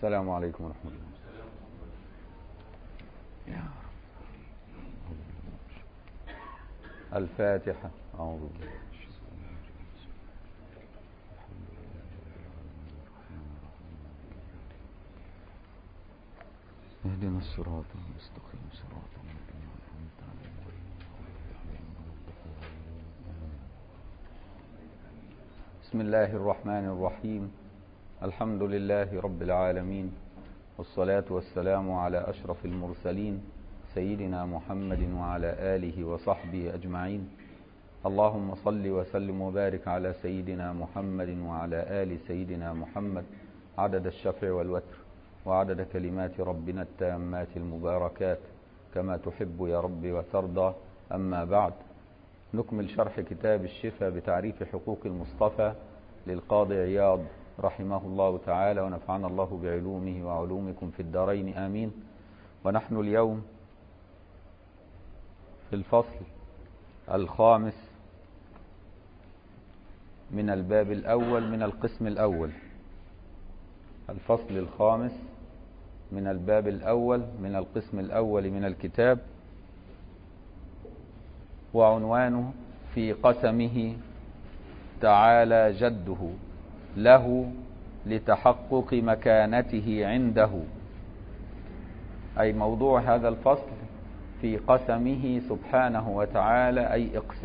السلام عليكم ورحمة الله. يا رب. الفاتحة. أعوذ بالله. اهدنا الصراط المستقيم صراط الذين أنعمت عليهم. بسم الله الرحمن الرحيم. الحمد لله رب العالمين، والصلاة والسلام على أشرف المرسلين سيدنا محمد وعلى آله وصحبه أجمعين. اللهم صل وسلم وبارك على سيدنا محمد وعلى آل سيدنا محمد عدد الشفع والوتر وعدد كلمات ربنا التامات المباركات كما تحب يا رب وترضى. أما بعد، نكمل شرح كتاب الشفاء بتعريف حقوق المصطفى للقاضي عياض رحمه الله تعالى، ونفعنا الله بعلومه وعلومكم في الدارين آمين. ونحن اليوم في الفصل الخامس من الباب الأول من القسم الأول. الفصل الخامس من الباب الأول من القسم الأول من الكتاب، وعنوانه في قسمه تعالى جده له لتحقق مكانته عنده. أي موضوع هذا الفصل في قسمه سبحانه وتعالى،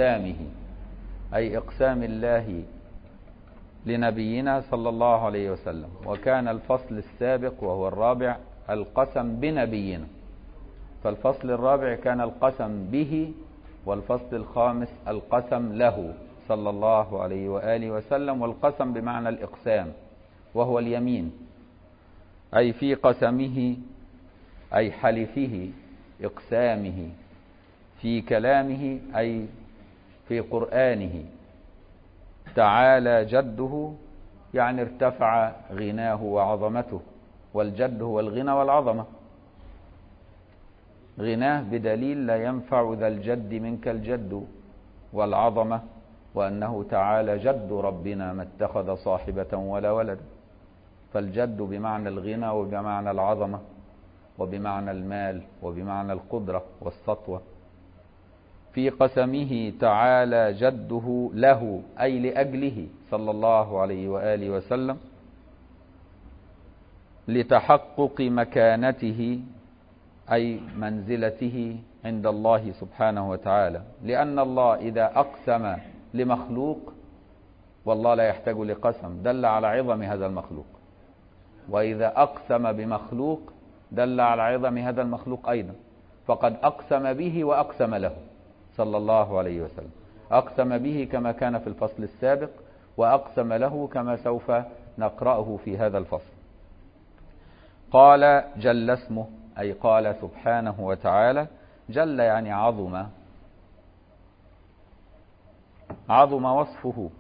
أي إقسام الله لنبينا صلى الله عليه وسلم. وكان الفصل السابق وهو الرابع القسم بنبينا، فالفصل الرابع كان القسم به، والفصل الخامس القسم له صلى الله عليه وآله وسلم. والقسم بمعنى الإقسام وهو اليمين، أي في قسمه أي حلفه، إقسامه في كلامه أي في قرآنه. تعالى جده يعني ارتفع غناه وعظمته، والجد هو الغنى والعظمة. غناه بدليل لا ينفع ذا الجد منك الجد، والعظمة وأنه تعالى جد ربنا ما اتخذ صاحبة ولا ولد. فالجد بمعنى الغنى وبمعنى العظمة وبمعنى المال وبمعنى القدرة والسطوة. في قسمه تعالى جده له أي لأجله صلى الله عليه وآله وسلم، لتحقق مكانته أي منزلته عند الله سبحانه وتعالى. لأن الله إذا أقسم لمخلوق، والله لا يحتاج لقسم، دل على عظم هذا المخلوق. وإذا أقسم بمخلوق دل على عظم هذا المخلوق أيضا، فقد أقسم به وأقسم له صلى الله عليه وسلم. أقسم به كما كان في الفصل السابق، وأقسم له كما سوف نقرأه في هذا الفصل. قال جل اسمه، أي قال سبحانه وتعالى. جل يعني عظم وصفه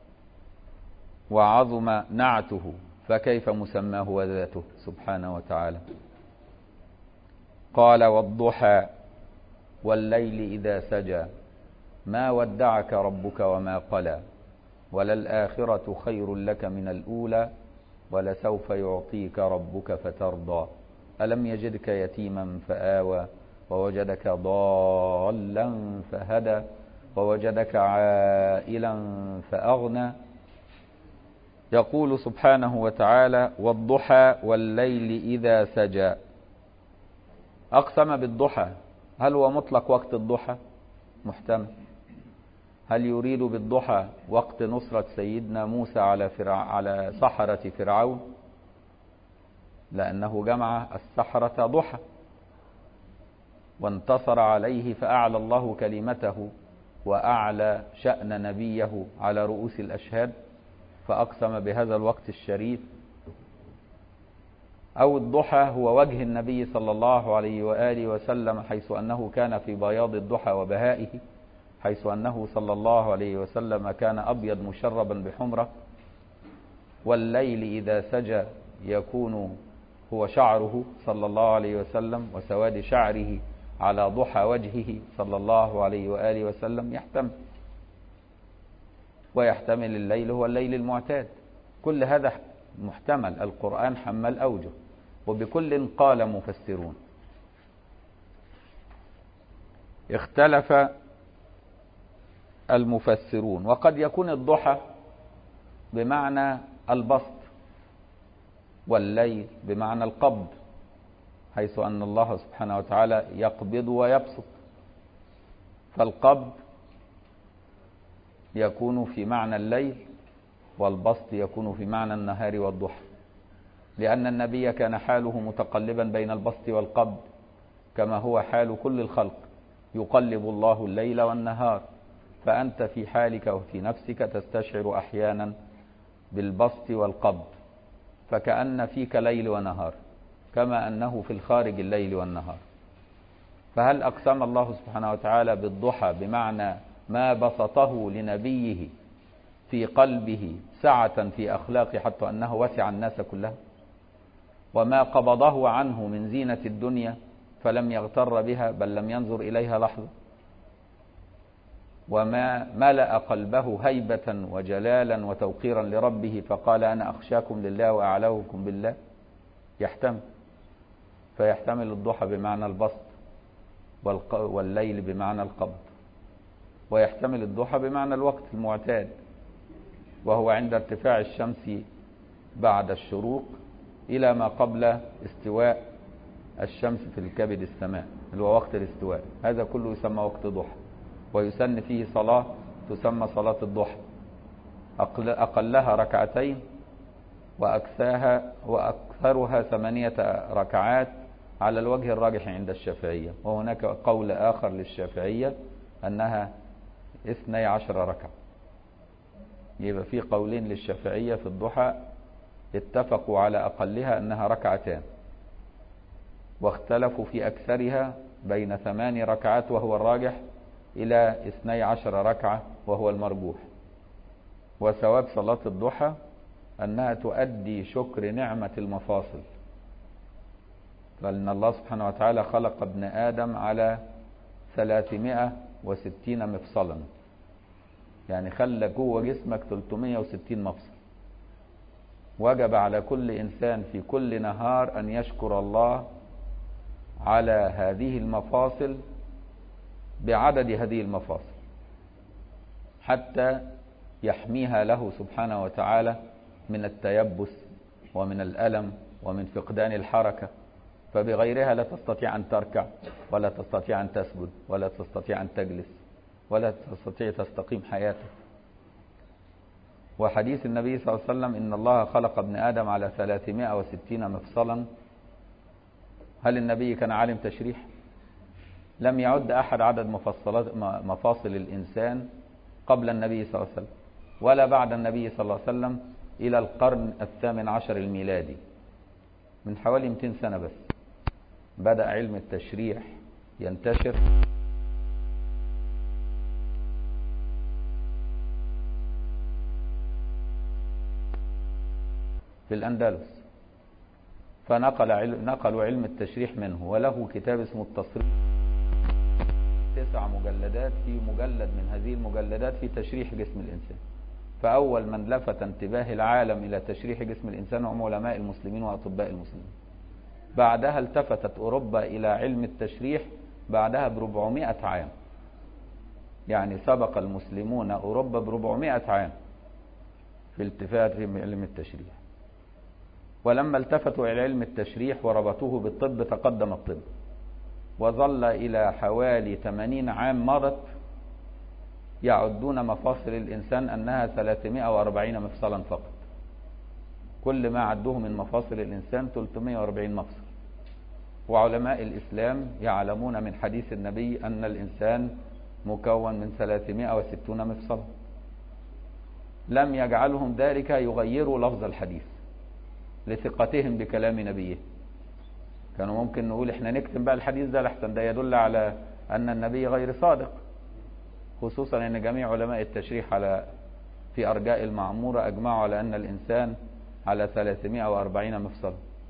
وعظم نعته، فكيف مسماه وذاته سبحانه وتعالى. قال والضحى والليل إذا سجى ما ودعك ربك وما قلى وللآخرة خير لك من الأولى ولسوف يعطيك ربك فترضى ألم يجدك يتيما فآوى ووجدك ضالا فهدى ووجدك عائلا فأغنى. يقول سبحانه وتعالى والضحى والليل إذا سجى. أقسم بالضحى، هل هو مطلق وقت الضحى؟ محتمل. هل يريد بالضحى وقت نصرة سيدنا موسى على سحرة فرعون؟ لأنه جمع السحرة ضحى وانتصر عليه، فأعلى الله كلمته وأعلى شأن نبيه على رؤوس الأشهاد، فأقسم بهذا الوقت الشريف. أو الضحى هو وجه النبي صلى الله عليه وآله وسلم، حيث أنه كان في بياض الضحى وبهائه، حيث أنه صلى الله عليه وسلم كان أبيض مشربا بحمرة. والليل إذا سجى يكون هو شعره صلى الله عليه وسلم وسواد شعره على ضحى وجهه صلى الله عليه وآله وسلم. ويحتمل الليل هو الليل المعتاد. كل هذا محتمل، القرآن حمل أوجه. وبكل قال مفسرون. اختلف المفسرون، وقد يكون الضحى بمعنى البسط، والليل بمعنى القبض، حيث أن الله سبحانه وتعالى يقبض ويبسط، فالقبض يكون في معنى الليل، والبسط يكون في معنى النهار والضحى، لأن النبي كان حاله متقلبا بين البسط والقبض كما هو حال كل الخلق، يقلب الله الليل والنهار، فأنت في حالك وفي نفسك تستشعر أحيانا بالبسط والقبض، فكأن فيك ليل ونهار كما أنه في الخارج الليل والنهار. فهل أقسم الله سبحانه وتعالى بالضحى بمعنى ما بسطه لنبيه في قلبه سعة في أخلاقه حتى أنه وسع الناس كلها، وما قبضه عنه من زينة الدنيا فلم يغتر بها بل لم ينظر إليها لحظة، وما ملأ قلبه هيبة وجلالا وتوقيرا لربه فقال أنا أخشاكم لله وأعلمكم بالله؟ يحتمل، فيحتمل الضحى بمعنى البسط، والليل بمعنى القبض، ويحتمل الضحى بمعنى الوقت المعتاد، وهو عند ارتفاع الشمس بعد الشروق إلى ما قبل استواء الشمس في الكبد السماء، اللي هو وقت الاستواء، هذا كله يسمى وقت ضحى، ويسن فيه صلاة تسمى صلاة الضحى، أقلها ركعتين وأكثرها 8 ركعات على الوجه الراجح عند الشافعية، وهناك قول آخر للشافعية أنها 12 ركعة. يبقى في قولين للشافعية في الضحى اتفقوا على أقلها أنها ركعتان، واختلفوا في أكثرها بين 8 ركعات وهو الراجح إلى 12 ركعة وهو المرجوح. وثواب صلاة الضحى أنها تؤدي شكر نعمة المفاصل، فإن الله سبحانه وتعالى خلق ابن آدم على 360 مفصلا، يعني خلى جوه جسمك 360 مفصل. وجب على كل إنسان في كل نهار أن يشكر الله على هذه المفاصل بعدد هذه المفاصل حتى يحميها له سبحانه وتعالى من التيبس ومن الألم ومن فقدان الحركة، فبغيرها لا تستطيع أن تركع ولا تستطيع أن تسجد ولا تستطيع أن تجلس ولا تستطيع تستقيم حياتك. وحديث النبي صلى الله عليه وسلم إن الله خلق ابن آدم على 360 مفصلا، هل النبي كان عالم تشريح؟ لم يعد أحد عدد مفاصل الإنسان قبل النبي صلى الله عليه وسلم ولا بعد النبي صلى الله عليه وسلم إلى القرن 18 الميلادي، من حوالي 200 سنة بس بدأ علم التشريح ينتشر في الأندلس، نقلوا علم التشريح منه، وله كتاب اسمه التصريح 9 مجلدات، في مجلد من هذه المجلدات في تشريح جسم الإنسان. فأول من لفت انتباه العالم إلى تشريح جسم الإنسان هم علماء المسلمين وأطباء المسلمين. بعدها التفتت أوروبا إلى علم التشريح بعدها ب400 عام، يعني سبق المسلمون أوروبا ب400 عام في التفات في علم التشريح. ولما التفتوا إلى علم التشريح وربطوه بالطب تقدم الطب، وظل إلى حوالي 80 عام مضت يعدون مفاصل الإنسان أنها 340 مفصلا فقط، كل ما عدوه من مفاصل الإنسان 340 مفصل. وعلماء الإسلام يعلمون من حديث النبي أن الإنسان مكون من 360 مفصلا، لم يجعلهم ذلك يغيروا لفظ الحديث لثقتهم بكلام نبيه. كانوا ممكن نقول احنا نكتم بقى الحديث ده لحسن ده يدل على أن النبي غير صادق، خصوصا أن جميع علماء التشريح في أرجاء المعمورة أجمعوا على أن الإنسان على 340 مفصلا،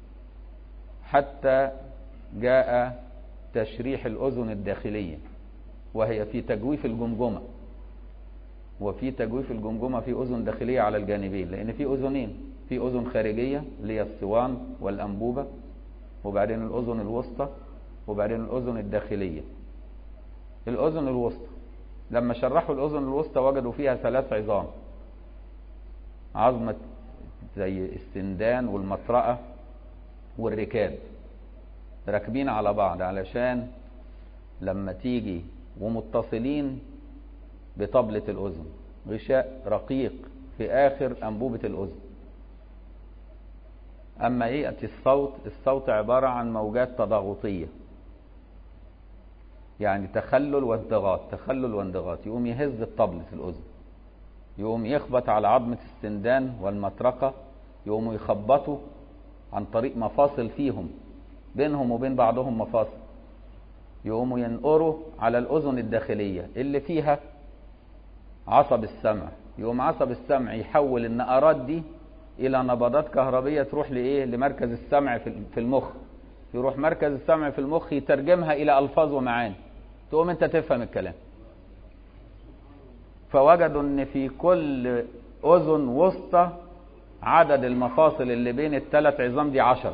حتى جاء تشريح الأذن الداخلية وهي في تجويف الجمجمة، وفي تجويف الجمجمة في أذن داخلية على الجانبين، لأن في أذنين، في أذن خارجية اللي هي الصوان والأنبوبة، وبعدين الأذن الوسطى، وبعدين الأذن الداخلية. الأذن الوسطى لما شرحوا الأذن الوسطى وجدوا فيها 3 عظام، عظمة زي السندان والمطرقة والركاب، راكبين على بعض علشان لما تيجي ومتصلين بطبلة الأذن، غشاء رقيق في آخر أنبوبة الأذن. أما يأتي الصوت عبارة عن موجات تضاغطية، يعني تخلل وانضغاط، تخلل وانضغاط، يقوم يهز طبلة الأذن، يقوم يخبط على عظمة السندان والمطرقة، يقوموا يخبطوا عن طريق مفاصل فيهم بينهم وبين بعضهم مفاصل، يقوموا ينقروا على الأذن الداخلية اللي فيها عصب السمع، يقوم عصب السمع يحول النقرات دي إلى نبضات كهربية تروح لإيه؟ لمركز السمع في المخ، يروح مركز السمع في المخ يترجمها إلى ألفاظ ومعاني، تقوم أنت تفهم الكلام. فوجدوا أن في كل أذن وسطى عدد المفاصل اللي بين ال3 عظام دي 10،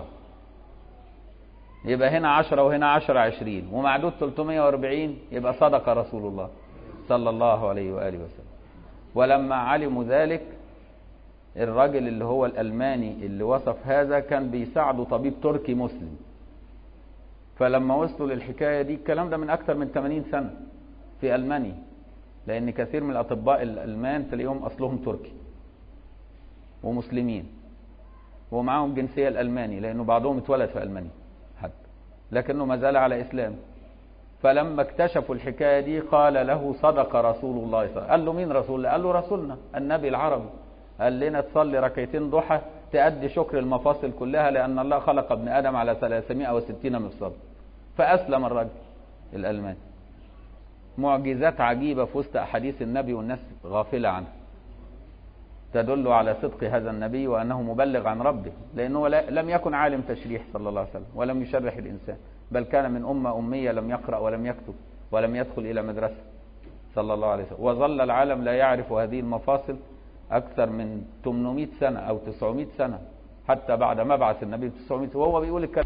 يبقى هنا 10 وهنا 10 20 ومعدود 340، يبقى صدق رسول الله صلى الله عليه وآله وسلم. ولما علموا ذلك الراجل اللي هو الألماني اللي وصف هذا كان بيساعده طبيب تركي مسلم، فلما وصلوا للحكاية دي، الكلام ده من أكثر من 80 سنة في ألمانيا، لأن كثير من الأطباء الألمان تلاقيهم أصلهم تركي ومسلمين ومعاهم جنسية الألماني، لأنه بعضهم اتولد في ألمانيا حتى، لكنه ما زال على إسلام. فلما اكتشفوا الحكاية دي قال له صدق رسول الله صلى الله عليه وسلم. قال له مين رسول الله؟ قال له رسولنا النبي العربي، قال لنا تصلي ركعتين ضحى تأدي شكر المفاصل كلها، لأن الله خلق ابن آدم على 360 مفصل. فأسلم الرجل الألماني. معجزات عجيبة في وسط أحاديث النبي والناس غافلة عنها، تدل على صدق هذا النبي وأنه مبلغ عن ربه، لأنه لم يكن عالم تشريح صلى الله عليه وسلم ولم يشرح الإنسان، بل كان من أمة أمية لم يقرأ ولم يكتب ولم يدخل إلى مدرسة صلى الله عليه وسلم. وظل العالم لا يعرف هذه المفاصل أكثر من 800 سنة أو 900 سنة، حتى بعد مبعث النبي 900 سنة، وهو بيقول الكلام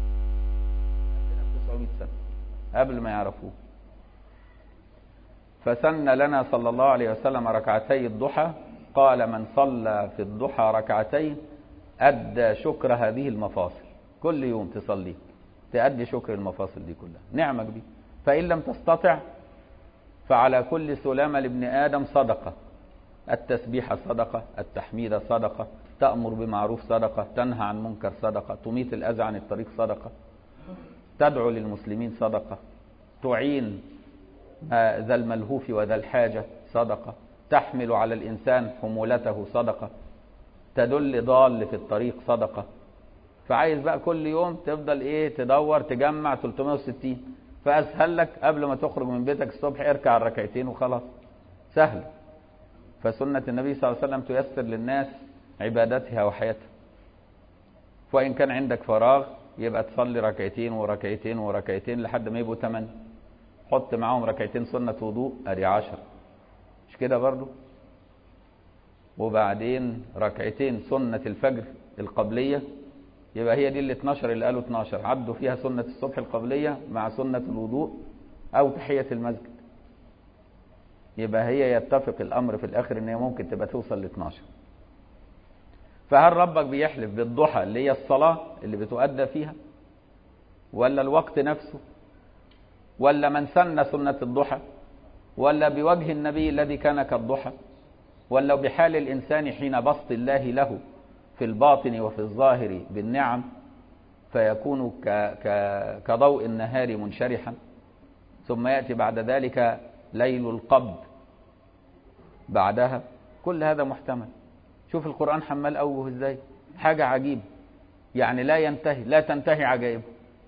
900 سنة قبل ما يعرفوه. فسن لنا صلى الله عليه وسلم ركعتي الضحى، قال من صلى في الضحى ركعتين أدى شكر هذه المفاصل، كل يوم تصلي تأدي شكر المفاصل دي كلها، نعمة كبيرة. فإن لم تستطع فعلى كل سلامة لابن آدم صدقة، التسبيح صدقة، التحميد صدقة، تأمر بمعروف صدقة، تنهى عن منكر صدقة، تميت الأذى عن الطريق صدقة، تدعو للمسلمين صدقة، تعين ذا الملهوف وذا الحاجة صدقة، تحمل على الإنسان حمولته صدقة، تدل ضال في الطريق صدقة. فعايز بقى كل يوم تفضل ايه تدور تجمع 360، فأسهل لك قبل ما تخرج من بيتك الصبح اركع الركعتين وخلاص، سهل. فسنة النبي صلى الله عليه وسلم تيسر للناس عبادتها وحياتها. وإن كان عندك فراغ يبقى تصلي ركعتين وركعتين وركعتين لحد ما يبقوا 8، حط معاهم ركعتين سنة وضوء ادي 10، مش كده برضو؟ وبعدين ركعتين سنة الفجر القبلية، يبقى هي دي ال 12 اللي قالوا 12 عدوا فيها سنة الصبح القبلية مع سنة الوضوء أو تحية المسجد، يبقى هي يتفق الأمر في الآخر إن هي ممكن تبقى توصل ل 12. فهل ربك بيحلف بالضحى اللي هي الصلاة اللي بتؤدى فيها، ولا الوقت نفسه، ولا من سن سنة الضحى، ولا بوجه النبي الذي كان كالضحى، ولا بحال الإنسان حين بسط الله له في الباطن وفي الظاهر بالنعم فيكون كضوء النهار منشرحا، ثم يأتي بعد ذلك ليل القبض بعدها، كل هذا محتمل. شوف القرآن حمال أوجه ازاي، حاجة عجيب يعني لا تنتهي عجائبه.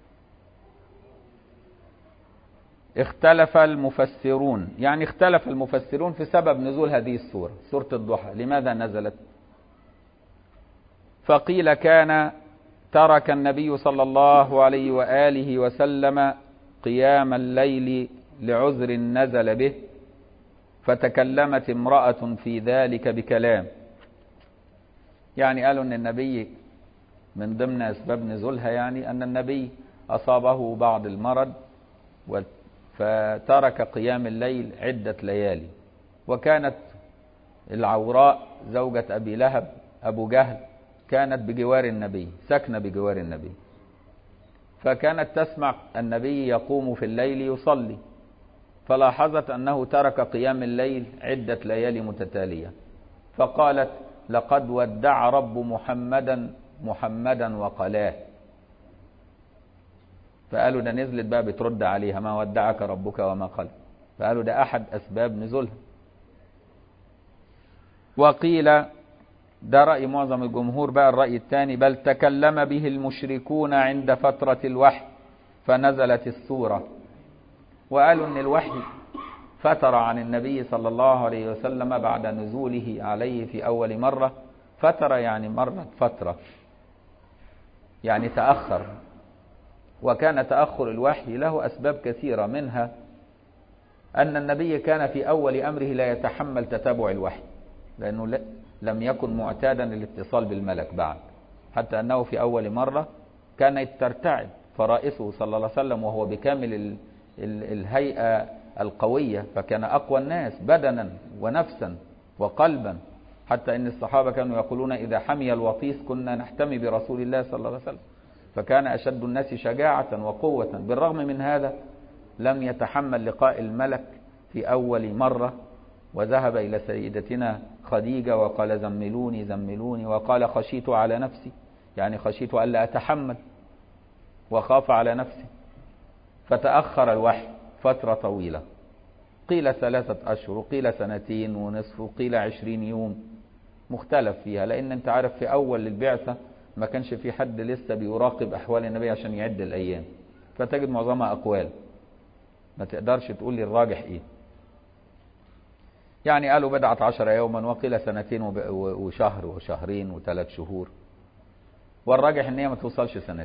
اختلف المفسرون، يعني اختلف المفسرون في سبب نزول هذه السورة، سورة الضحى، لماذا نزلت؟ فقيل كان ترك النبي صلى الله عليه وآله وسلم قيام الليل لعذر نزل به، فتكلمت امرأة في ذلك بكلام. يعني قالوا ان النبي من ضمن أسباب نزولها يعني أن النبي أصابه بعض المرض فترك قيام الليل عدة ليالي. وكانت العوراء زوجة أبي لهب أبو جهل كانت بجوار النبي، ساكنة بجوار النبي، فكانت تسمع النبي يقوم في الليل يصلي، فلاحظت أنه ترك قيام الليل عدة ليالي متتالية، فقالت لقد ودع رب محمدا وقلاه. فقالوا ده نزلت بقى بترد عليها ما ودعك ربك وما قلى، فقالوا ده أحد أسباب نزولها. وقيل ده رأي معظم الجمهور، بقى الرأي الثاني بل تكلم به المشركون عند فترة الوحي فنزلت السورة. وقالوا ان الوحي فتر عن النبي صلى الله عليه وسلم بعد نزوله عليه في أول مرة. فتر يعني مرت فترة، يعني تأخر. وكان تأخر الوحي له أسباب كثيرة، منها أن النبي كان في أول أمره لا يتحمل تتابع الوحي، لأنه لم يكن معتادا للاتصال بالملك بعد، حتى أنه في أول مرة كانت ترتعد فرائسه صلى الله عليه وسلم وهو بكامل الهيئة القوية، فكان أقوى الناس بدنا ونفسا وقلبا، حتى إن الصحابة كانوا يقولون إذا حمي الوطيس كنا نحتمي برسول الله صلى الله عليه وسلم، فكان أشد الناس شجاعة وقوة. بالرغم من هذا لم يتحمل لقاء الملك في أول مرة، وذهب إلى سيدتنا خديجة وقال زملوني زملوني، وقال خشيت على نفسي، يعني خشيت ألا أتحمل وخاف على نفسي. فتأخر الوحي فترة طويلة، قيل 3 أشهر وقيل 2 ونصف وقيل 20 يوم، مختلف فيها، لأن أنت عارف في أول البعثة ما كانش في حد لسه بيراقب أحوال النبي عشان يعد الأيام، فتجد معظمها أقوال ما تقدرش تقول لي الراجح إيه. يعني قالوا بدعت 10 يوما، وقيل 2 وشهر وشهرين و3 شهور، والراجح ان هي ما توصلش 2.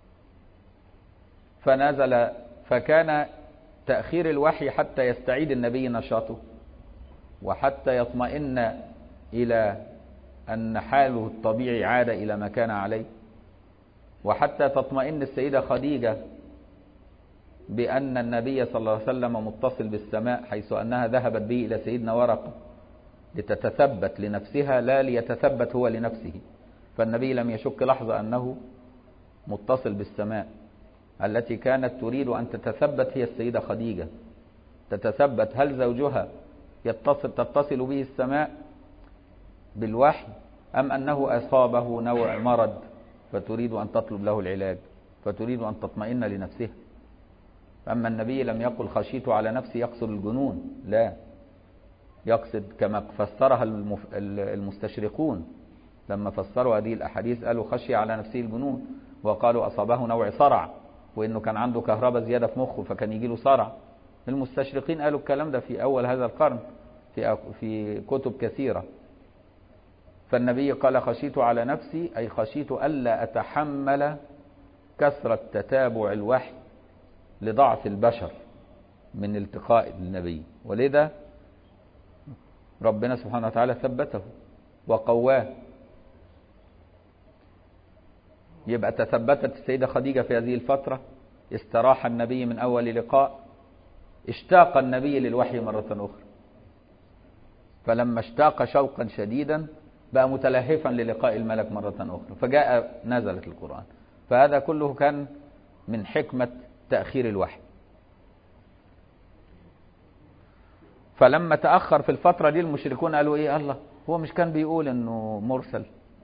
فنزل، فكان تأخير الوحي حتى يستعيد النبي نشاطه، وحتى يطمئن إلى أن حاله الطبيعي عاد إلى ما كان عليه، وحتى تطمئن السيدة خديجة بأن النبي صلى الله عليه وسلم متصل بالسماء، حيث أنها ذهبت به إلى سيدنا ورقة لتتثبت لنفسها لا ليتثبت هو لنفسه. فالنبي لم يشك لحظة أنه متصل بالسماء. التي كانت تريد أن تتثبت هي السيدة خديجة، تتثبت هل زوجها تتصل به السماء بالوحي، أم أنه أصابه نوع مرض فتريد أن تطلب له العلاج، فتريد أن تطمئن لنفسها. أما النبي لم يقل خشيت على نفسي يقصد الجنون، لا، يقصد كما فسرها المستشرقون لما فسروا هذه الأحاديث، قالوا خشي على نفسه الجنون، وقالوا أصابه نوع صرع، وإنه كان عنده كهرباء زيادة في مخه فكان يجي له صرع. المستشرقين قالوا الكلام ده في أول هذا القرن في كتب كثيرة. فالنبي قال خشيت على نفسي، أي خشيت ألا أتحمل كثرة تتابع الوحي لضعف البشر من التقاء النبي، ولذا ربنا سبحانه وتعالى ثبته وقواه. يبقى تثبتت السيدة خديجة في هذه الفترة، استراح النبي من أول لقاء، اشتاق النبي للوحي مرة أخرى، فلما اشتاق شوقا شديدا بقى متلهفا للقاء الملك مرة أخرى، فجاء نزلت القرآن. فهذا كله كان من حكمة تأخير الوحي. فلما تأخر في الفترة دي المشركون قالوا ايه، الله هو مش كان بيقول انه مرسل؟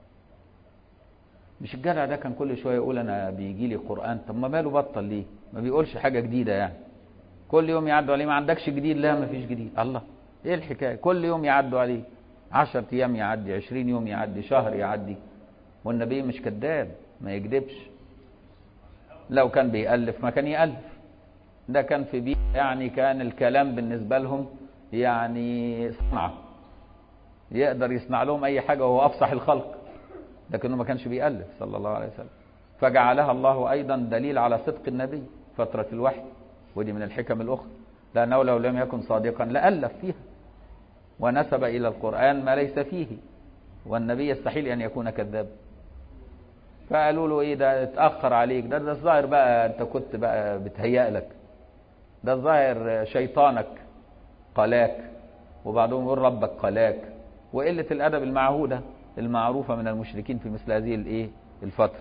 مش الجدع ده كان كل شوية يقول انا بيجي لي قرآن؟ طب ما باله بطل ليه؟ ما بيقولش حاجة جديدة يعني، كل يوم يعدوا عليه ما عندكش جديد؟ لا ما فيش جديد. الله ايه الحكاية؟ كل يوم يعدوا عليه، 10 ايام يعدي، 20 يوم يعدي، شهر يعدي، والنبي مش كذاب ما يكذبش. لو كان بيألف ما كان يألف، ده كان في بيئة يعني كان الكلام بالنسبة لهم يعني صنعة، يقدر يصنع لهم أي حاجة وهو أفصح الخلق، لكنه ما كانش بيألف صلى الله عليه وسلم. فجعلها الله أيضا دليل على صدق النبي فترة الوحي، ودي من الحكم الأخرى، لأنه لو لم يكن صادقا لألف فيها ونسب إلى القرآن ما ليس فيه، والنبي يستحيل أن يكون كذاب. فقالوا له ايه ده اتأخر عليك، ده الظاهر بقى انت كنت بقى بتهيأ لك، ده الظاهر شيطانك قلاك، وبعضهم يقول ربك قلاك، وقلة الأدب المعهودة المعروفة من المشركين في مثل هذه الايه الفترة.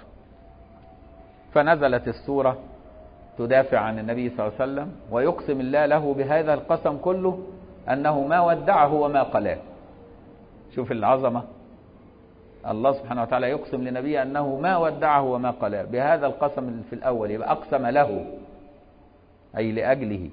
فنزلت السورة تدافع عن النبي صلى الله عليه وسلم، ويقسم الله له بهذا القسم كله أنه ما ودعه وما قلاه. شوف العظمة، الله سبحانه وتعالى يقسم لنبيه أنه ما ودعه وما قلاه بهذا القسم في الأول، يبقى أقسم له أي لأجله.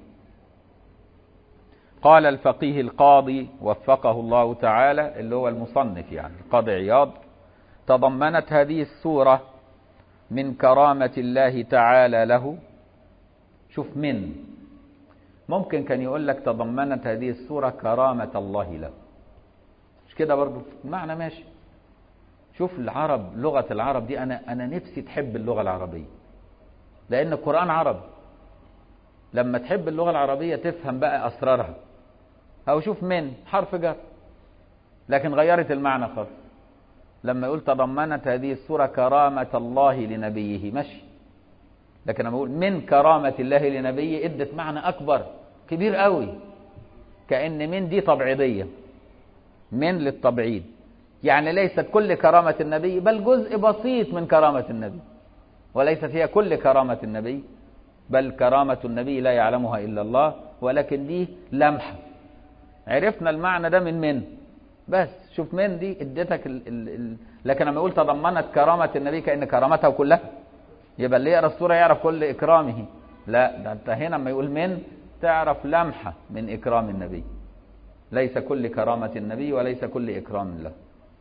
قال الفقيه القاضي وفقه الله تعالى اللي هو المصنف يعني القاضي عياض: تضمنت هذه السورة من كرامة الله تعالى له. شوف، من ممكن كان يقول لك تضمنت هذه السورة كرامة الله له، مش كده برضو المعنى ماشي. شوف العرب، لغة العرب دي أنا نفسي تحب اللغة العربية، لأن القرآن عربي. لما تحب اللغة العربية تفهم بقى أسرارها. أو شوف من حرف جر لكن غيرت المعنى خالص. لما يقول تضمنت هذه السورة كرامة الله لنبيه ماشي، لكن لما يقول من كرامة الله لنبيه ادت معنى أكبر كبير قوي، كأن من دي تبعيضية، من للتبعيد، يعني ليست كل كرامة النبي بل جزء بسيط من كرامة النبي، وليست هي كل كرامة النبي بل كرامة النبي لا يعلمها إلا الله، ولكن دي لمحة. عرفنا المعنى ده من بس. شوف من دي ادتك لكن لما يقول تضمنت كرامة النبي كأن كرامته كلها، يبقى اللي يقرأ السورة يعرف كل إكرامه. لا، ده انت هنا لما يقول من تعرف لمحة من إكرام النبي، ليس كل كرامة النبي وليس كل إكرام له.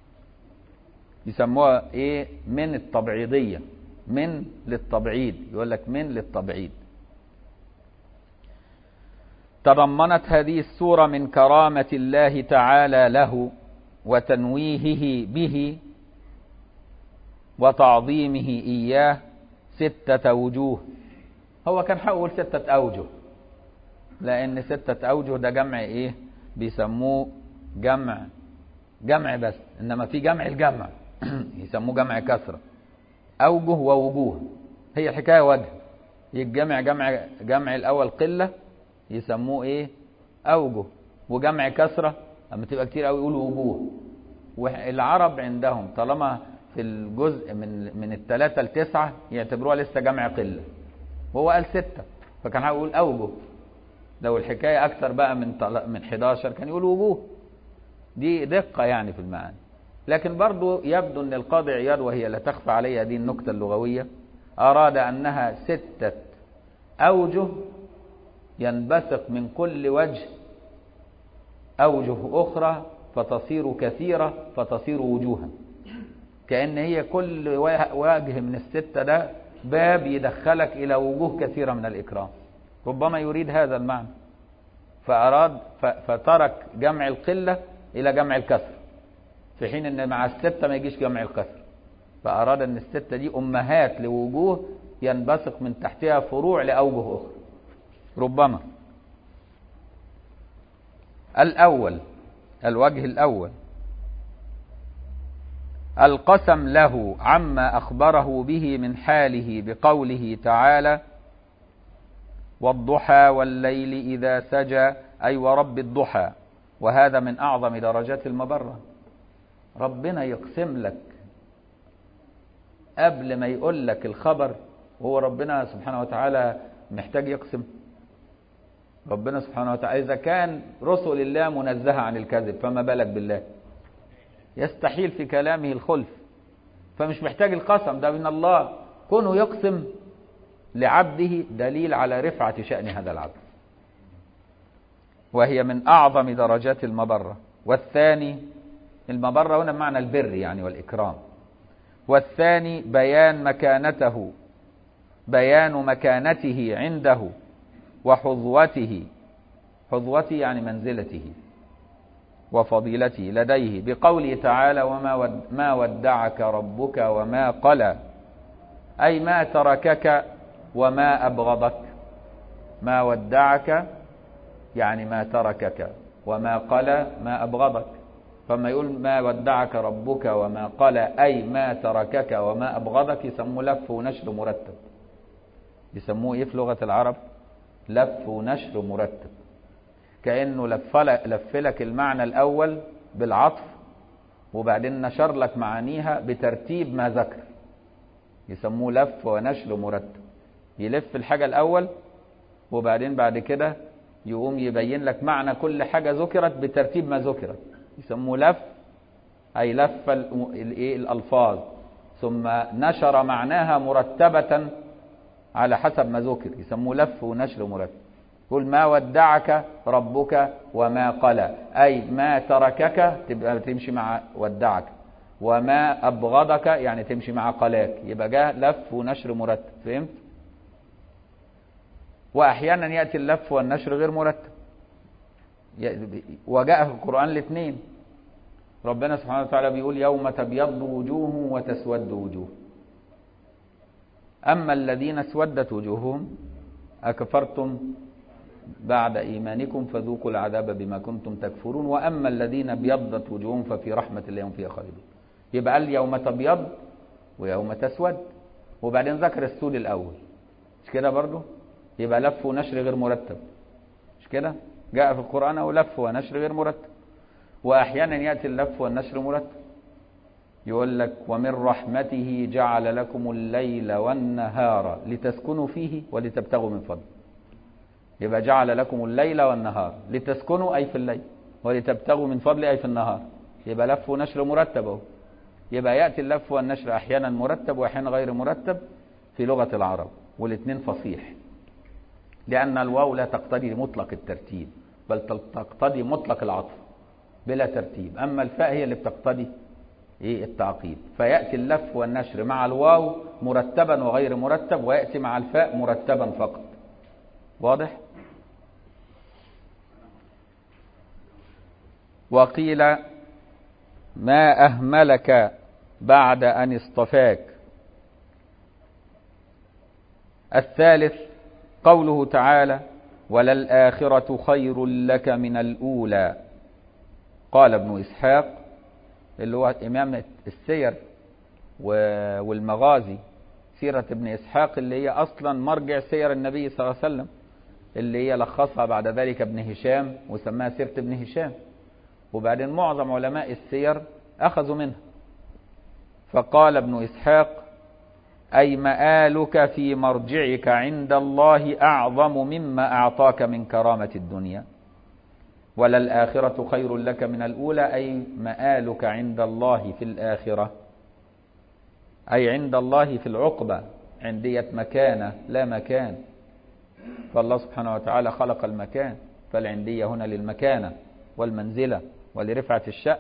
يسموها ايه؟ من التبعيضية، من للتبعيد، يقول لك من للتبعيد. تضمنت هذه السورة من كرامة الله تعالى له وتنويهه به وتعظيمه إياه 6 وجوه. هو كان حقول 6 أوجه، لأن 6 أوجه ده جمع إيه؟ بيسموه جمع بس، إنما في جمع الجمع يسموه جمع كسرة. أوجه ووجوه هي الحكاية وجه. يتجمع جمع الأول قلة يسموه إيه؟ أوجه. وجمع كسرة لما تبقى كتير أوي يقولوا وجوه. والعرب عندهم طالما في الجزء من 3 ل 9 يعتبروها لسه جمع قلة، وهو قال 6 فكان هيقول أوجه. لو الحكاية أكثر بقى من 11 كان يقول وجوه. دي دقة يعني في المعنى. لكن برضو يبدو أن القاضي عياض، وهي لا تخفى علي هذه النكتة اللغوية، أراد أنها 6 أوجه ينبثق من كل وجه أوجه أخرى فتصير كثيرة فتصير وجوها، كأن هي كل وجه من 6 ده باب يدخلك إلى وجوه كثيرة من الإكرام. ربما يريد هذا المعنى، فترك جمع القلة إلى جمع الكسر، في حين أن مع 6 ما يجيش جمع الكسر. فأراد أن 6 دي أمهات لوجوه ينبثق من تحتها فروع لأوجه أخرى. ربما الوجه الأول القسم له عما أخبره به من حاله بقوله تعالى: والضحى والليل إذا سجى، أي ورب الضحى. وهذا من أعظم درجات المبرة. ربنا يقسم لك قبل ما يقول لك الخبر. هو ربنا سبحانه وتعالى محتاج يقسم؟ ربنا سبحانه وتعالى إذا كان رسل الله منزهة عن الكذب فما بالك بالله؟ يستحيل في كلامه الخلف، فمش محتاج القسم، ده من الله. كونه يقسم لعبده دليل على رفعة شأن هذا العبد، وهي من أعظم درجات المبرة. والثاني، المبرة هنا بمعنى البر يعني والإكرام. والثاني بيان مكانته عنده وحظوته، حظوته يعني منزلته، وفضيلته لديه بقوله تعالى: ما ودعك ربك وما قلى، أي ما تركك وما أبغضك. ما ودعك يعني ما تركك، وما قلى ما أبغضك. فما يقول ما ودعك ربك وما قلى أي ما تركك وما أبغضك يسموه لف ونشر مرتب. يسموه إيه في لغة العرب؟ لف ونشر مرتب. كأنه لف لك المعنى الأول بالعطف وبعدين نشر لك معانيها بترتيب ما ذكر. يسموه لف ونشر مرتب. يلف الحاجة الأول وبعدين بعد كده يقوم يبين لك معنى كل حاجة ذكرت بترتيب ما ذكرت. يسموه لف أي لف الألفاظ ثم نشر معناها مرتبة على حسب ما ذكر. يسموه لف ونشر مرتب. قل ما ودعك ربك وما قلى أي ما تركك تبقى تمشي مع ودعك وما أبغضك يعني تمشي مع قلاك. يبقى جاء لف ونشر مرتب. فهمت؟ وأحيانا يأتي اللف والنشر غير مرتب وجاء في القرآن الاثنين. ربنا سبحانه وتعالى بيقول يوم تبيض وجوه وتسود وجوه أما الذين اسودت وجوههم أكفرتم بعد إيمانكم فذوقوا العذاب بما كنتم تكفرون وأما الذين ابيضت وجوههم ففي رحمة الله هم فيها خالدون. يبقى قال يوم تبيض ويوم تسود وبعدين ذكر السود الأول. مش كده برضو؟ يبقى لف ونشر غير مرتب. مش كده؟ جاء في القرآن أو لف ونشر غير مرتب. وأحيانا يأتي اللف والنشر مرتب. يقول لك ومن رحمته جعل لكم الليل والنهار لتسكنوا فيه ولتبتغوا من فضله. يبقى جعل لكم الليل والنهار لتسكنوا أي في الليل ولتبتغوا من فضله أي في النهار. يبقى لف ونشر مرتب اهو. يبقى يأتي اللف والنشر أحيانا مرتب وأحيانا غير مرتب في لغة العرب والاثنين فصيح لأن الواو لا تقتضي مطلق الترتيب بل تقتضي مطلق العطف بلا ترتيب. أما الفاء هي اللي بتقتضي التعقيب. فيأتي اللف والنشر مع الواو مرتبا وغير مرتب ويأتي مع الفاء مرتبا فقط. واضح؟ وقيل ما أهملك بعد أن اصطفاك. الثالث قوله تعالى وللآخرة خير لك من الأولى. قال ابن إسحاق اللي هو إمام السير والمغازي سيرة ابن إسحاق اللي هي أصلا مرجع سير النبي صلى الله عليه وسلم اللي هي لخصها بعد ذلك ابن هشام وسماها سيرة ابن هشام وبعدين معظم علماء السير أخذوا منها. فقال ابن إسحاق أي مآلك في مرجعك عند الله أعظم مما أعطاك من كرامة الدنيا وللآخرة خير لك من الأولى أي مآلك عند الله في الآخرة أي عند الله في العقبة. عندية مكانة لا مكان فالله سبحانه وتعالى خلق المكان فالعندية هنا للمكانة والمنزلة ولرفعة الشأن.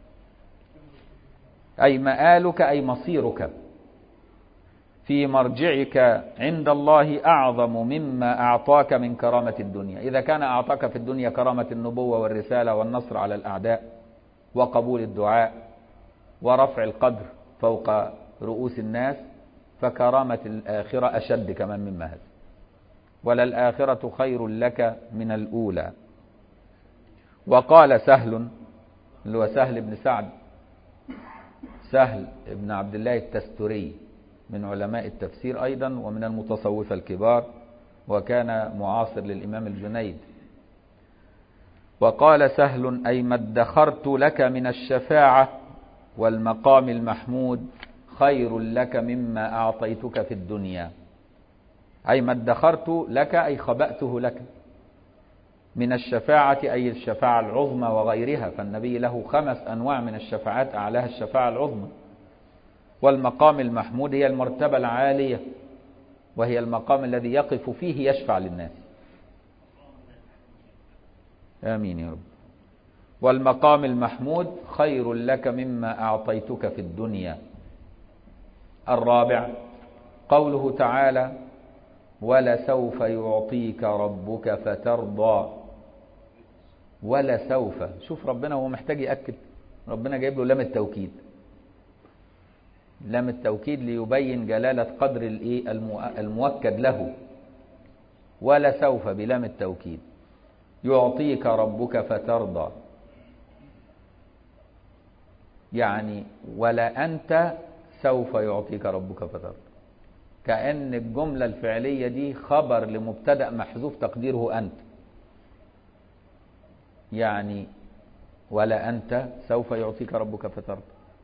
أي مآلك أي مصيرك في مرجعك عند الله أعظم مما أعطاك من كرامة الدنيا. إذا كان أعطاك في الدنيا كرامة النبوة والرسالة والنصر على الأعداء وقبول الدعاء ورفع القدر فوق رؤوس الناس فكرامة الآخرة أشد كمان مما هذا. وللآخرة خير لك من الأولى. وقال سهل اللي هو سهل بن سعد سهل بن عبد الله التستري من علماء التفسير أيضا ومن المتصوفة الكبار وكان معاصر للإمام الجنيد. وقال سهل أي ما ادخرت لك من الشفاعة والمقام المحمود خير لك مما أعطيتك في الدنيا. أي ما ادخرت لك أي خبأته لك من الشفاعة أي الشفاعة العظمى وغيرها فالنبي له 5 أنواع من الشفاعات أعلاها الشفاعة العظمى. والمقام المحمود هي المرتبة العالية وهي المقام الذي يقف فيه يشفع للناس. آمين يا رب. والمقام المحمود خير لك مما أعطيتك في الدنيا. الرابع قوله تعالى ولسوف يعطيك ربك فترضى. ولسوف شوف ربنا هو محتاج يأكد. ربنا جايب له لام التوكيد لام التوكيد ليبين جلالة قدر المؤكد له. ولسوف بلام التوكيد يعطيك ربك فترضى. يعني ولا أنت سوف يعطيك ربك فترضى، كأن الجملة الفعلية دي خبر لمبتدأ محذوف تقديره أنت، يعني ولا أنت سوف يعطيك ربك فترضى.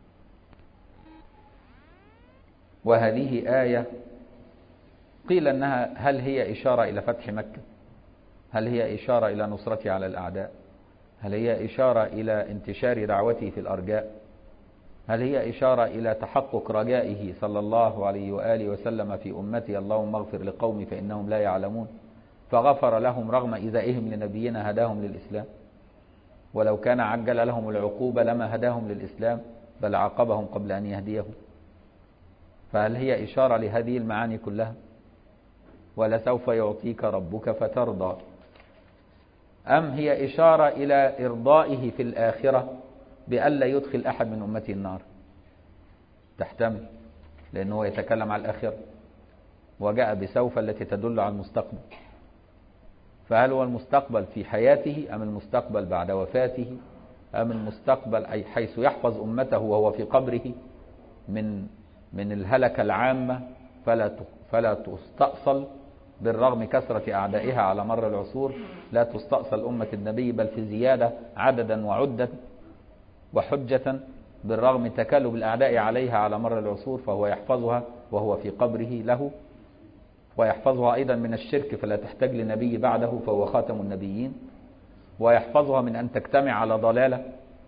وهذه آية قيل أنها هل هي إشارة إلى فتح مكة؟ هل هي إشارة إلى نصرته على الأعداء؟ هل هي إشارة إلى انتشار دعوته في الأرجاء؟ هل هي إشارة إلى تحقق رجائه صلى الله عليه وآله وسلم في أمتي اللهم اغفر لقومي فإنهم لا يعلمون، فغفر لهم رغم إيذائهم لنبينا هداهم للإسلام؟ ولو كان عجل لهم العقوبة لما هداهم للإسلام بل عاقبهم قبل أن يهديهم. فهل هي إشارة لهذه المعاني كلها؟ ولسوف يعطيك ربك فترضى، أم هي إشارة إلى إرضائه في الآخرة بألا يدخل أحد من أمته النار؟ تحتمل، لأنه يتكلم على الآخرة وجاء بسوف التي تدل على المستقبل. فهل هو المستقبل في حياته أم المستقبل بعد وفاته أم المستقبل أي حيث يحفظ أمته وهو في قبره من الهلكة العامة فلا تستأصل بالرغم كثرة أعدائها على مر العصور، لا تستأصل أمة النبي بل في زيادة عددا وعدة وحجة بالرغم تكالب الأعداء عليها على مر العصور، فهو يحفظها وهو في قبره له، ويحفظها أيضا من الشرك فلا تحتاج لنبي بعده فهو خاتم النبيين، ويحفظها من أن تجتمع على ضلالة.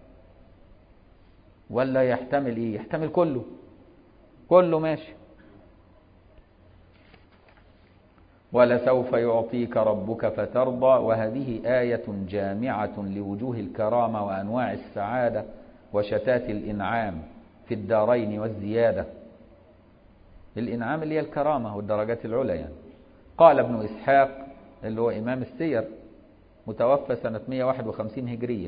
ولا يحتمل إيه؟ يحتمل كله ماشي. ولسوف يعطيك ربك فترضى، وهذه آية جامعة لوجوه الكرامة وأنواع السعادة وشتات الإنعام في الدارين والزيادة. الإنعام اللي هي الكرامة والدرجات العلى يعني. قال ابن إسحاق اللي هو إمام السير متوفى سنة 151 هجرية: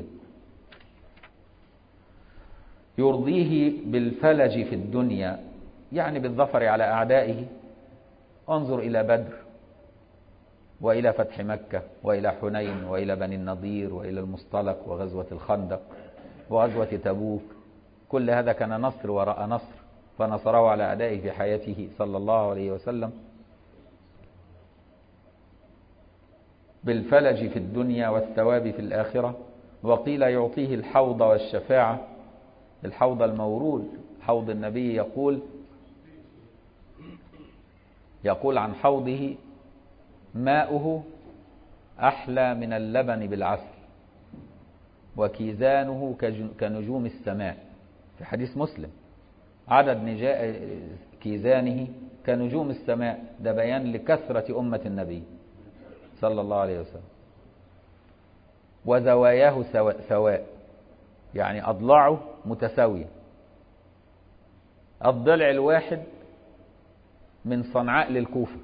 يرضيه بالفلج في الدنيا، يعني بالظفر على أعدائه. انظر إلى بدر وإلى فتح مكة وإلى حنين وإلى بني النضير وإلى المصطلق وغزوة الخندق وغزوة تبوك، كل هذا كان نصر وراء نصر، فنصره على أعدائه في حياته صلى الله عليه وسلم. بالفلج في الدنيا والثواب في الآخرة. وقيل يعطيه الحوض والشفاعة. الحوض المورود حوض النبي، يقول عن حوضه: ماؤه أحلى من اللبن بالعسل وكيزانه كنجوم السماء. في حديث مسلم عدد كيزانه كنجوم السماء، ده بيان لكثرة أمة النبي صلى الله عليه وسلم. وزواياه سواء، يعني أضلاعه متساوية. الضلع الواحد من صنعاء للكوفة،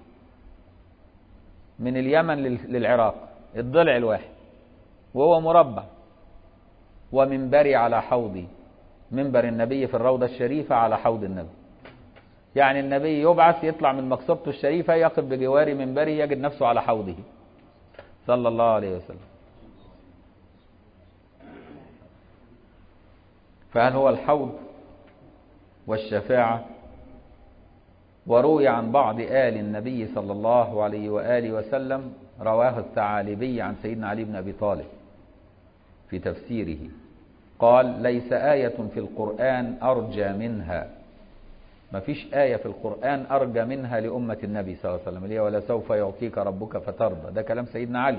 من اليمن للعراق، الضلع الواحد وهو مربع. ومنبري على حوضي، منبر النبي في الروضة الشريفة على حوض النبي، يعني النبي يبعث يطلع من مقصبته الشريفة يقف بجوار منبري يجد نفسه على حوضه صلى الله عليه وسلم. فهل هو الحوض والشفاعة؟ وروي عن بعض آل النبي صلى الله عليه وآله وسلم، رواه الثعالبي عن سيدنا علي بن أبي طالب في تفسيره قال: ليس آية في القرآن أرجى منها، ما فيش آية في القرآن أرجى منها لأمة النبي صلى الله عليه وسلم، اللي هي ولسوف يعطيك ربك فترضى. ده كلام سيدنا علي.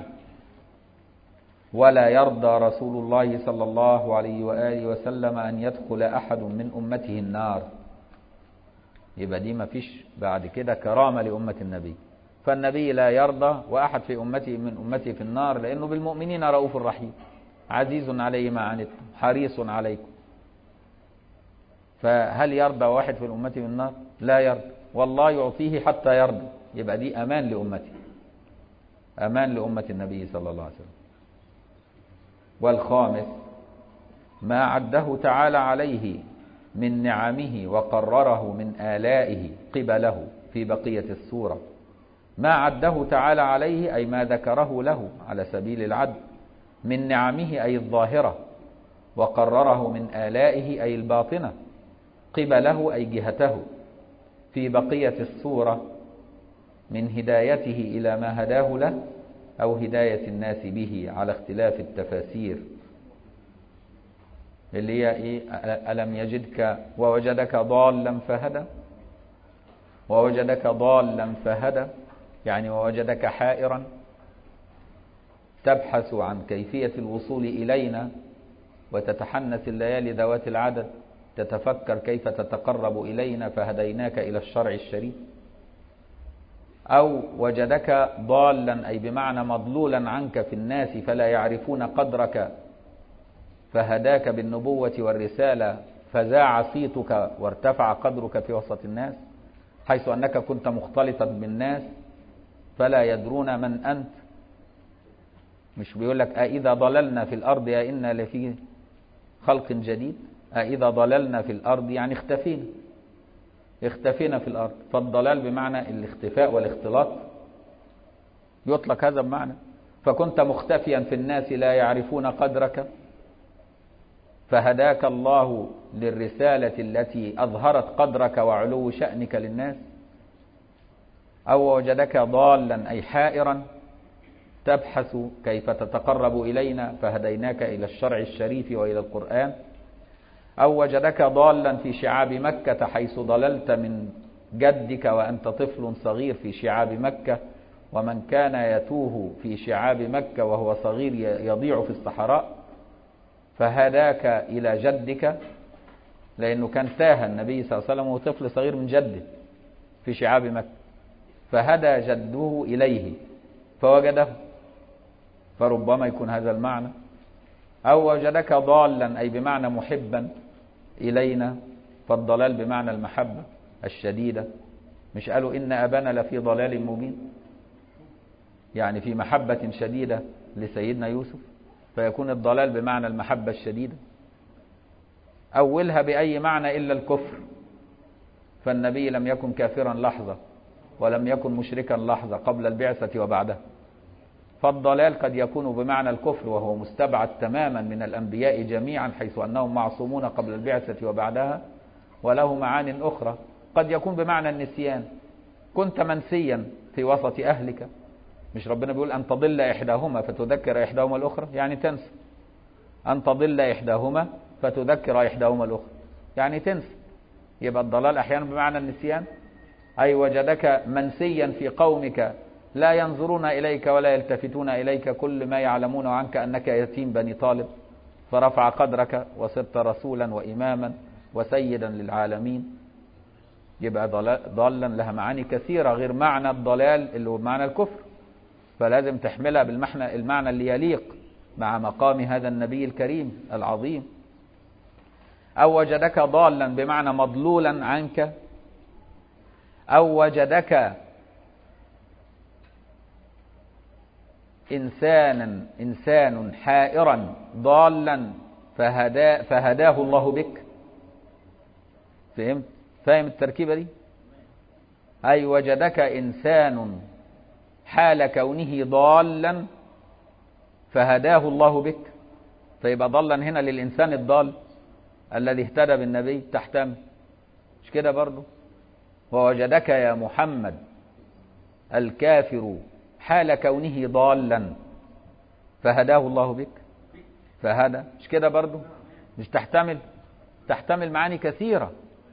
ولا يرضى رسول الله صلى الله عليه وآله وسلم أن يدخل أحد من أمته النار. يبقى دي ما فيش بعد كده كرامة لأمة النبي. فالنبي لا يرضى وأحد في أمته من أمته في النار، لأنه بالمؤمنين رؤوف رحيم، عزيز عليه ما عنتم حريص عليكم. فهل يرضى واحد في الأمة من النار؟ لا يرضى، والله يعطيه حتى يرضى. يبقى دي أمان لأمته، أمان لأمة النبي صلى الله عليه وسلم. والخامس ما عده تعالى عليه من نعمه وقرره من آلائه قبله في بقية السورة. ما عده تعالى عليه أي ما ذكره له على سبيل العد من نعمه أي الظاهرة وقرره من آلائه أي الباطنة قبله أي جهته في بقية الصورة من هدايته إلى ما هداه له أو هداية الناس به على اختلاف التفاسير، اللي هي إيه؟ ألم يجدك ووجدك ضالا فهدى، ووجدك ضالا فهدى يعني ووجدك حائرا تبحث عن كيفية الوصول إلينا وتتحنث الليالي ذوات العدد تتفكر كيف تتقرب إلينا فهديناك إلى الشرع الشريف. أو وجدك ضالا أي بمعنى مضلولا عنك في الناس فلا يعرفون قدرك فهداك بالنبوة والرسالة فزاع صيتك وارتفع قدرك في وسط الناس، حيث أنك كنت مختلطا بالناس فلا يدرون من أنت. مش بيقول لك أإذا ضللنا في الأرض أإنا لفي خلق جديد، أإذا ضللنا في الأرض يعني اختفينا في الأرض. فالضلال بمعنى الاختفاء والاختلاط يطلق هذا بمعنى. فكنت مختفيا في الناس لا يعرفون قدرك فهداك الله للرسالة التي أظهرت قدرك وعلو شأنك للناس. أو وجدك ضالا أي حائرا تبحث كيف تتقرب إلينا فهديناك إلى الشرع الشريف وإلى القرآن. أو وجدك ضالا في شعاب مكة حيث ضللت من جدك وأنت طفل صغير في شعاب مكة، ومن كان يتوه في شعاب مكة وهو صغير يضيع في الصحراء فهداك إلى جدك، لأنه كان تاه النبي صلى الله عليه وسلم وهو طفل صغير من جده في شعاب مكة فهدى جده إليه فوجده، فربما يكون هذا المعنى. أو وجدك ضالا أي بمعنى محبا إلينا، فالضلال بمعنى المحبة الشديدة. مش قالوا إن أبانا لفي ضلال مبين، يعني في محبة شديدة لسيدنا يوسف، فيكون الضلال بمعنى المحبة الشديدة. أولها بأي معنى إلا الكفر، فالنبي لم يكن كافرا لحظة ولم يكن مشركا لحظة قبل البعثة وبعدها، فالضلال قد يكون بمعنى الكفر وهو مستبعد تماما من الأنبياء جميعا حيث أنهم معصومون قبل البعثة وبعدها، وله معان أخرى. قد يكون بمعنى النسيان، كنت منسيا في وسط أهلك، مش ربنا بيقول أن تضل إحداهما فتذكر إحداهما الأخرى، يعني تنسى. أن تضل إحداهما فتذكر إحداهما الأخرى يعني تنسى. يبقى الضلال أحيانا بمعنى النسيان. أي وجدك منسيا في قومك لا ينظرون إليك ولا يلتفتون إليك، كل ما يعلمون عنك أنك يتيم بني طالب، فرفع قدرك وصرت رسولا وإماما وسيدا للعالمين. يبقى ضالا لها معاني كثيرة غير معنى الضلال اللي هو معنى الكفر، فلازم تحملها المعنى اللي يليق مع مقام هذا النبي الكريم العظيم. أو وجدك ضالا بمعنى مضلولا عنك. أو وجدك إنسان حائرا ضالا فهداه الله بك. فاهم التركيبة دي؟ أي وجدك إنسان حال كونه ضالا فهداه الله بك، فيبقى ضالا هنا للإنسان الضال الذي اهتدى بالنبي تحتمل، مش كده برضو؟ ووجدك يا محمد الكافر حال كونه ضالا فهداه الله بك، فهدى، مش كده برضو؟ مش تحتمل معاني كثيرة.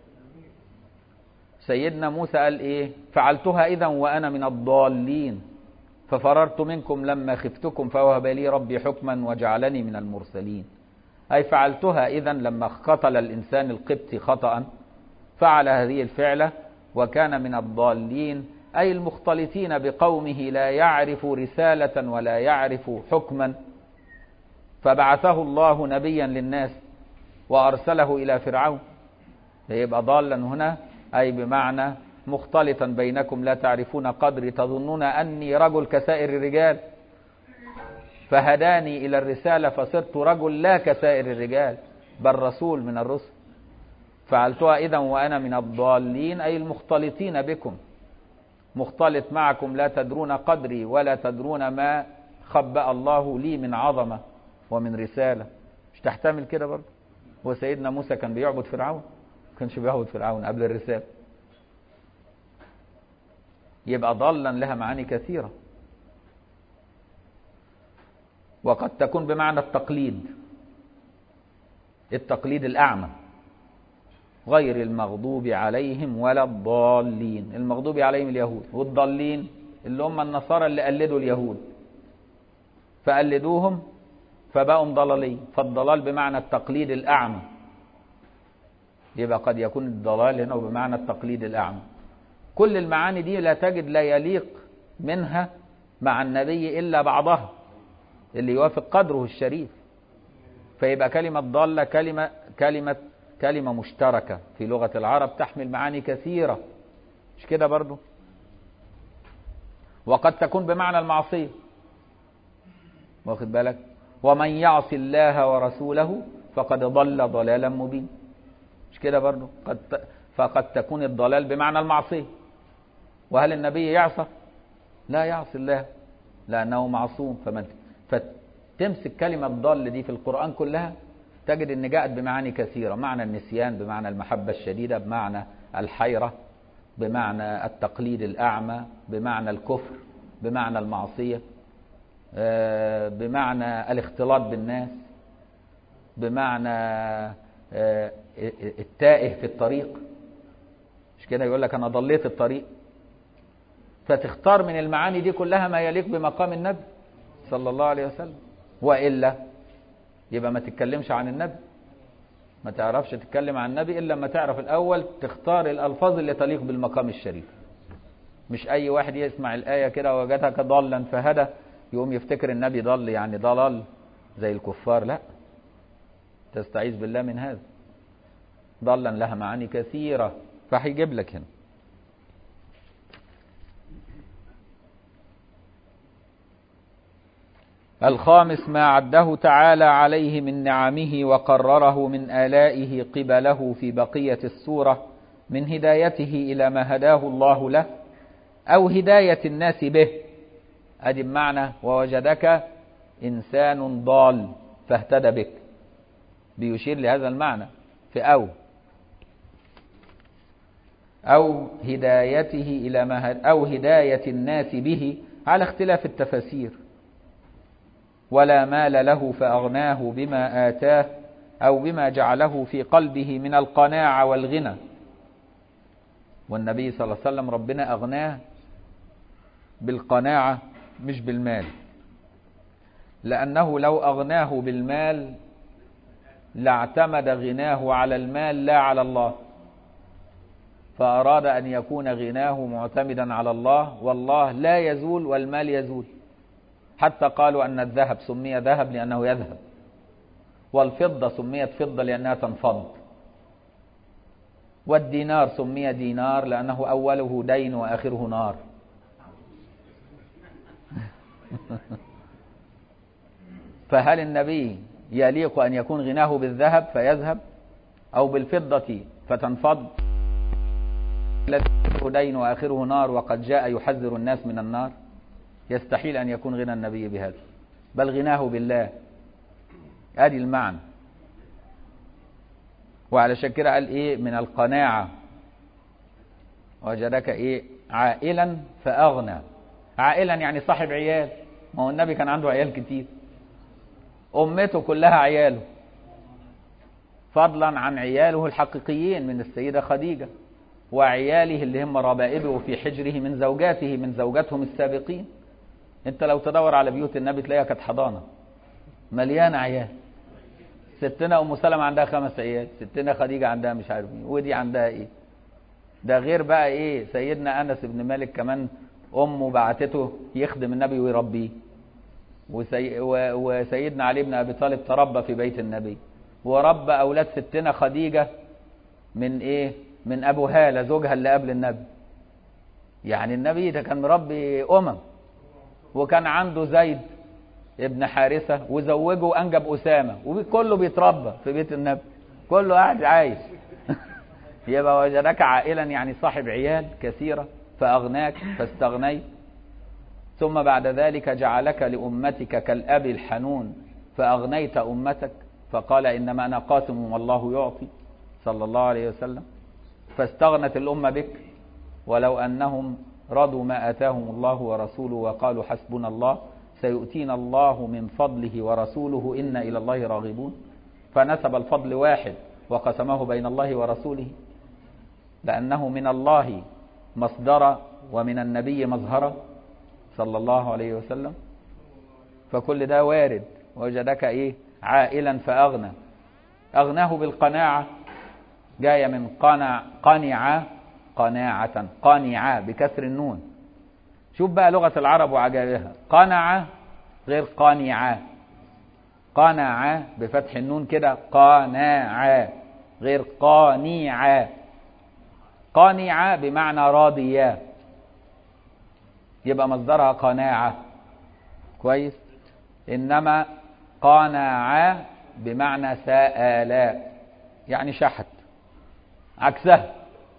سيدنا موسى قال ايه؟ فعلتها اذا وانا من الضالين ففررت منكم لما خفتكم فوهب لي ربي حكما وجعلني من المرسلين. اي فعلتها اذا لما قتل الانسان القبطي خطأ فعل هذه الفعلة وكان من الضالين، أي المختلطين بقومه لا يعرف رسالة ولا يعرف حكما، فبعثه الله نبيا للناس وأرسله إلى فرعون. فيبقى ضالا هنا أي بمعنى مختلطا بينكم لا تعرفون قدري تظنون أني رجل كسائر الرجال فهداني إلى الرسالة فصرت رجل لا كسائر الرجال بل رسول من الرسل. فعلتها إذا وأنا من الضالين أي المختلطين بكم، مختلط معكم لا تدرون قدري ولا تدرون ما خبأ الله لي من عظمة ومن رسالة. مش مش تحتمل كده برضه؟ وسيدنا موسى كان بيعبد فرعون؟ ما كانش بيعبد فرعون قبل الرسالة. يبقى ضالا لها معاني كثيرة. وقد تكون بمعنى التقليد، التقليد الأعمى، غير المغضوب عليهم ولا الضالين. المغضوب عليهم اليهود، والضالين اللي هم النصارى اللي قلدوا اليهود فقلدوهم فبقوا ضلالين. فالضلال بمعنى التقليد الأعمى. يبقى قد يكون الضلال هنا بمعنى التقليد الأعمى. كل المعاني دي لا تجد لا يليق منها مع النبي إلا بعضها اللي يوافق قدره الشريف. فيبقى كلمة ضالة كلمة مشتركة في لغة العرب تحمل معاني كثيرة، مش كده برضو؟ وقد تكون بمعنى المعصية، واخد بالك؟ ومن يعص الله ورسوله فقد ضل ضلالا مبين، مش كده برضو؟ فقد تكون الضلال بمعنى المعصية. وهل النبي يعصى؟ لا يعصي الله لأنه معصوم. فتمسك كلمة ضل دي في القرآن كلها تجد ان جاءت بمعاني كثيرة. معنى النسيان، بمعنى المحبة الشديدة، بمعنى الحيرة، بمعنى التقليد الأعمى، بمعنى الكفر، بمعنى المعصية، بمعنى الاختلاط بالناس، بمعنى التائه في الطريق، مش كده؟ يقول لك أنا ضليت الطريق. فتختار من المعاني دي كلها ما يليق بمقام النبي صلى الله عليه وسلم، وإلا يبقى ما تتكلمش عن النبي. ما تعرفش تتكلم عن النبي إلا لما تعرف الأول تختار الألفاظ اللي تليق بالمقام الشريف. مش أي واحد يسمع الآية كده وجدك ضالا فهدى يقوم يفتكر النبي ضل يعني ضلال زي الكفار. لا، تستعيذ بالله من هذا. ضلا لها معاني كثيرة، فهيجيب لك هنا. الخامس ما عده تعالى عليه من نعمه وقرره من آلائه قبله في بقية السورة من هدايته إلى ما هداه الله له أو هداية الناس به. أدي بمعنى ووجدك إنسان ضال فاهتدى بك، بيشير لهذا المعنى في أو هدايته إلى ما أو هداية الناس به على اختلاف التفاسير. ولا مال له فأغناه بما آتاه أو بما جعله في قلبه من القناعة والغنى. والنبي صلى الله عليه وسلم ربنا أغناه بالقناعة مش بالمال، لأنه لو أغناه بالمال لاعتمد غناه على المال لا على الله، فأراد أن يكون غناه معتمدا على الله، والله لا يزول والمال يزول. حتى قالوا أن الذهب سمي ذهب لأنه يذهب، والفضة سميت فضة لأنها تنفض، والدينار سمي دينار لأنه أوله دين وآخره نار. فهل النبي يليق أن يكون غناه بالذهب فيذهب أو بالفضة فتنفض الذي دين وآخره نار وقد جاء يحذر الناس من النار؟ يستحيل أن يكون غنى النبي بهذا، بل غناه بالله. ادي المعنى. وعلى شكرا قال ايه من القناعة. وجدك ايه عائلا فأغنى. عائلا يعني صاحب عيال، ما هو النبي كان عنده عيال كتير، أمته كلها عياله، فضلا عن عياله الحقيقيين من السيدة خديجة وعياله اللي هم ربائبه في حجره من زوجاته من زوجاتهم السابقين. انت لو تدور على بيوت النبي تلاقيها كانت حضانة مليانة عيال. ستنا أم سلمة عندها 5 عيال، ستنا خديجة عندها مش عارف ايه، ودي عندها ايه. ده غير بقى ايه سيدنا أنس بن مالك كمان أمه بعتته يخدم النبي ويربيه، وسيدنا علي بن أبي طالب تربى في بيت النبي، وربى أولاد ستنا خديجة من ايه من أبو هالة زوجها اللي قبل النبي. يعني النبي ده كان مربي وكان عنده زيد ابن حارثة وزوجه وأنجب أسامة، وكله بيتربى في بيت النبي، كله قاعد عايش. يبقى وجدك عائلا يعني صاحب عيال كثيرة فأغناك فاستغنيت. ثم بعد ذلك جعلك لأمتك كالأب الحنون فأغنيت أمتك. فقال إنما أنا قاسم والله يعطي صلى الله عليه وسلم، فاستغنت الأمة بك. ولو أنهم رضوا ما آتاهم الله ورسوله وقالوا حسبنا الله سيؤتينا الله من فضله ورسوله إنا إلى الله راغبون، فنسب الفضل واحد وقسمه بين الله ورسوله، لأنه من الله مصدر ومن النبي مظهر صلى الله عليه وسلم. فكل ده وارد. وجدك إيه؟ عائلا فأغنى، أغناه بالقناعة، جاية من قنع قناعة، قنع بكسر النون. شوف بقى لغة العرب وعجائبها، قنع غير قانع، قنع بفتح النون كده، قناع غير قانع. قانع بمعنى راضية، يبقى مصدرها قناعة، كويس. إنما قانع بمعنى سأل، يعني شحت، عكسها.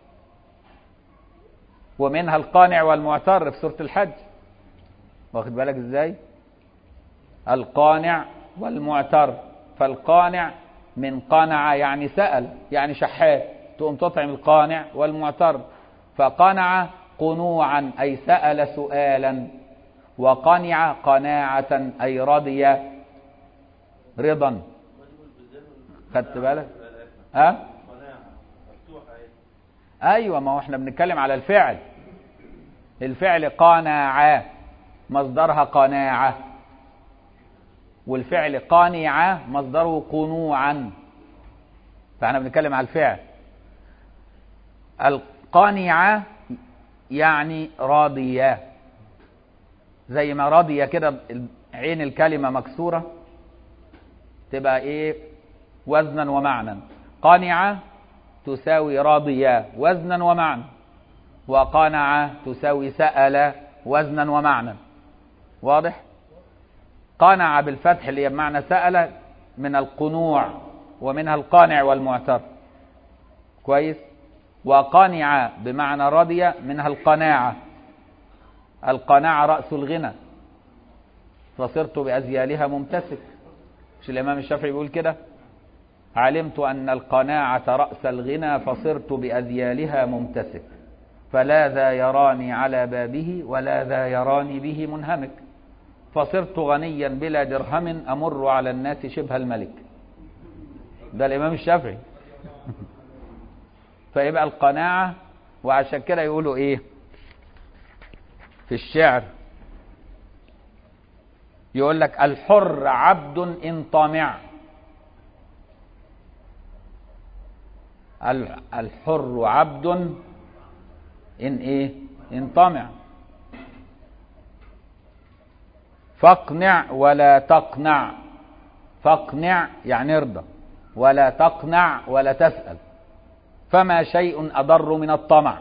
ومنها القانع والمعتر في سورة الحج، واخد بالك ازاي؟ القانع والمعتر، فالقانع من قنع يعني سأل، يعني شحات، تقوم تطعم القانع والمعتر. فقنع قنوعا أي سأل سؤالا، وقنع قناعة أي رضي رضا. خدت بالك؟ ها؟ ايوه، ما هو احنا بنتكلم على الفعل. الفعل قانع مصدرها قناعة، والفعل قانع مصدره قنوعا، فاحنا بنتكلم على الفعل. القانعة يعني راضية، زي ما راضية كده عين الكلمة مكسورة تبقى ايه؟ وزنا ومعنى. قانعة تساوي راضية وزنا ومعنى، وقانع تساوي سأل وزنا ومعنى. واضح؟ قانع بالفتح اللي هي بمعنى سأل من القنوع، ومنها القانع والمعتر، كويس. وقانع بمعنى رضي منها القناعة. القناعة رأس الغنى، فصرت بأزيالها ممتسك. مش الإمام الشافعي بيقول كده؟ علمت أن القناعة رأس الغنى فصرت بأذيالها ممتسك، فلا ذا يراني على بابه ولا ذا يراني به منهمك، فصرت غنيا بلا درهم أمر على الناس شبه الملك. ده الإمام الشافعي. فيبقى القناعة. وعشان كده يقولوا إيه في الشعر؟ يقول لك الحر عبد إن طمع. الحر عبد إن إيه؟ إن طمع. فاقنع ولا تقنع. فاقنع يعني ارضى، ولا تقنع ولا تسأل، فما شيء أضر من الطمع.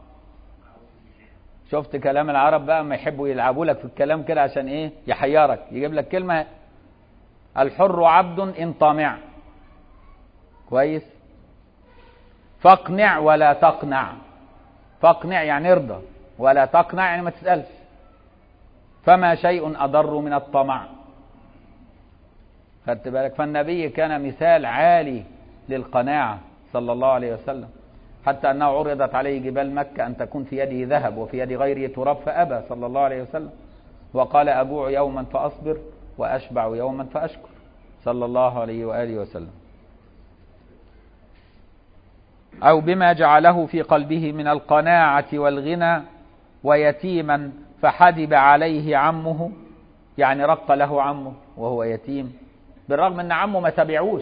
شفت كلام العرب بقى، ما يحبوا يلعبوا لك في الكلام كده عشان ايه؟ يحيرك، يجيب لك كلمة الحر عبد إن طمع، كويس. فاقنع ولا تقنع. فاقنع يعني ارضى، ولا تقنع يعني ما تسألش. فما شيء أضر من الطمع. خدت بالك؟ فالنبي كان مثال عالي للقناعة صلى الله عليه وسلم، حتى أنه عرضت عليه جبال مكة أن تكون في يده ذهب وفي يد غيره تراب، فأبى صلى الله عليه وسلم، وقال أجوع يوما فأصبر وأشبع يوما فأشكر صلى الله عليه وآله وسلم. أو بما جعله في قلبه من القناعة والغنى. ويتيما فحدب عليه عمه، يعني رق له عمه وهو يتيم، بالرغم أن عمه ما تبعوش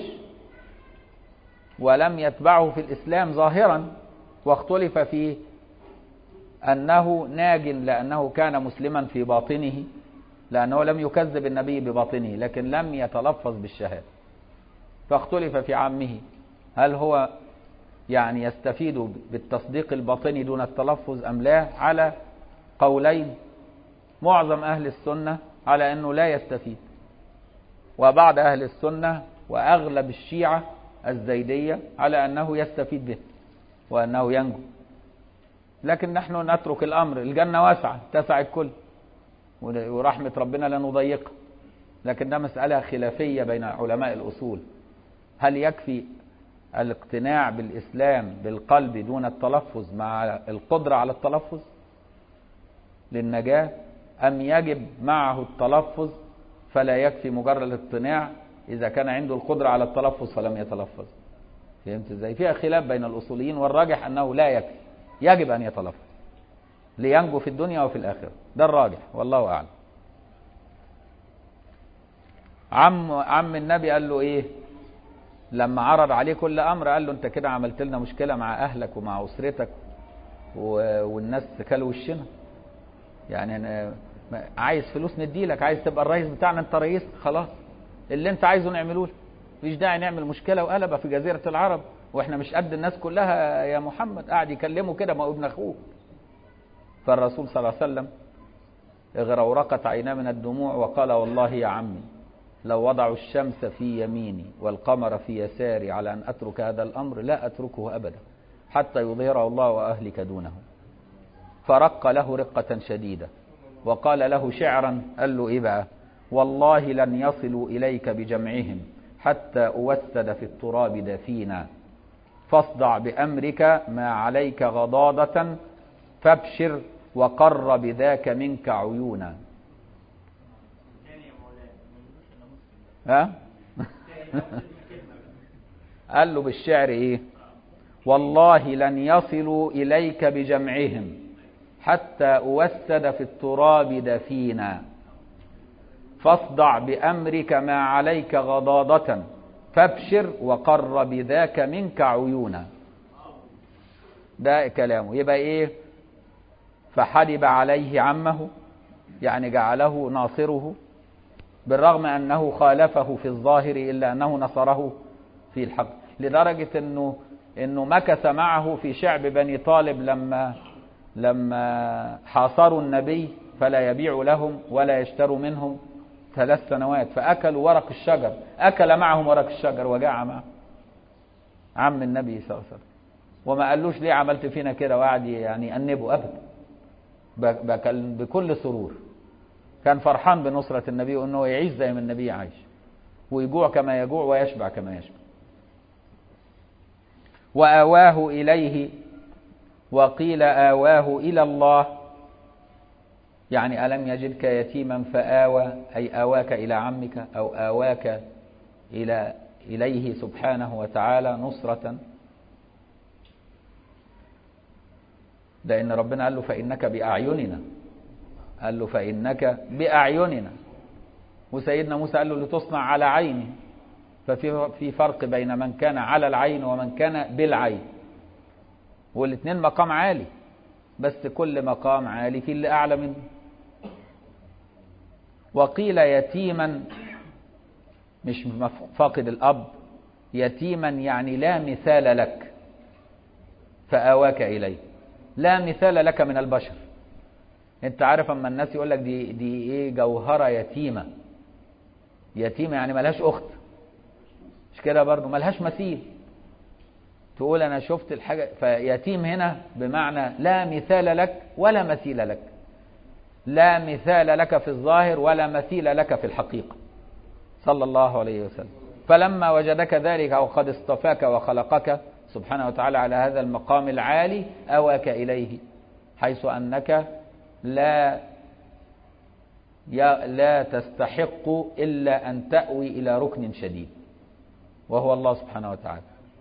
ولم يتبعه في الإسلام ظاهرا، واختلف فيه أنه ناج لأنه كان مسلما في باطنه، لأنه لم يكذب النبي بباطنه لكن لم يتلفظ بالشهادة. فاختلف في عمه، هل هو يعني يستفيد بالتصديق الباطني دون التلفظ أم لا؟ على قولين. معظم أهل السنة على أنه لا يستفيد، وبعض أهل السنة وأغلب الشيعة الزيدية على أنه يستفيد به وأنه ينجو. لكن نحن نترك الأمر، الجنة واسعة تسع الكل، ورحمة ربنا لا نضيقها، لكن ده مسألة خلافية بين علماء الأصول، هل يكفي الاقتناع بالإسلام بالقلب دون التلفظ مع القدرة على التلفظ للنجاة، أم يجب معه التلفظ فلا يكفي مجرد الاقتناع إذا كان عنده القدرة على التلفظ فلم يتلفظ؟ فهمت ازاي؟ فيها خلاف بين الأصوليين، والراجح أنه لا يكفي، يجب أن يتلفظ لينجو في الدنيا وفي الآخرة، ده الراجح والله أعلم. عم النبي قال له إيه لما عرض عليه كل أمر؟ قال له أنت كده عملت لنا مشكلة مع أهلك ومع أسرتك والناس كلوا وشنا، يعني أنا عايز فلوس نديلك، عايز تبقى الرئيس بتاعنا، أنت رئيس خلاص، اللي أنت عايزه نعمله لك، مفيش داعي نعمل مشكلة وقلبة في جزيرة العرب وإحنا مش قد الناس كلها يا محمد. قاعد يكلمه كده، ما هو ابن أخوه. فالرسول صلى الله عليه وسلم اغرورقت عيناه من الدموع وقال والله يا عمي لو وضعوا الشمس في يميني والقمر في يساري على أن أترك هذا الأمر لا أتركه أبدا حتى يظهره الله وأهلك دونه. فرق له رقة شديدة وقال له شعرا، قال له إيه بقى؟ والله لن يصلوا إليك بجمعهم حتى أوسد في التراب دفينا، فاصدع بأمرك ما عليك غضاضة فابشر وقر بذاك منك عيونا. ها؟ قال له بالشعر ايه؟ والله لن يصلوا إليك بجمعهم حتى أوسد في التراب دفينا، فاصدع بأمرك ما عليك غضاضة فابشر وقر بذاك منك عيونا. ده كلامه. يبقى ايه؟ فحلب عليه عمه، يعني جعله ناصره، بالرغم أنه خالفه في الظاهر إلا أنه نصره في الحق، لدرجة أنه مكث معه في شعب بني طالب لما حاصروا النبي فلا يبيع لهم ولا يشتروا منهم 3 سنوات، فأكلوا ورق الشجر، أكل معهم ورق الشجر وجاع معه عم النبي صلى الله عليه وسلم، وما قالوش ليه عملت فينا كده، وقعد يعني أنبه أبدا، بكل سرور كان فرحان بنصرة النبي وأنه يعيش زي ما النبي عايش، ويجوع كما يجوع ويشبع كما يشبع. وآواه إليه، وقيل آواه إلى الله، يعني ألم يجدك يتيما فآوى، أي آواك إلى عمك أو آواك إليه سبحانه وتعالى نصرة. لأن ربنا قال له فإنك بأعيننا، قال له فإنك بأعيننا، وسيدنا موسى قال له لتصنع على عيني، ففي فرق بين من كان على العين ومن كان بالعين، والاثنين مقام عالي، بس كل مقام عالي في اللي أعلى منه. وقيل يتيما، مش فاقد الأب، يتيما يعني لا مثال لك فآواك إليه، لا مثال لك من البشر. انت عارف اما الناس يقول لك دي ايه، جوهرة يتيمة، يتيمة يعني ملهاش اخت، مش كده برضو، ملهاش مثيل، تقول انا شفت الحاجة، فيتيم هنا بمعنى لا مثال لك ولا مثيل لك، لا مثال لك في الظاهر ولا مثيل لك في الحقيقة صلى الله عليه وسلم. فلما وجدك ذلك وقد اصطفاك وخلقك سبحانه وتعالى على هذا المقام العالي أواك إليه، حيث أنك لا تستحق إلا أن تأوي إلى ركن شديد وهو الله سبحانه وتعالى.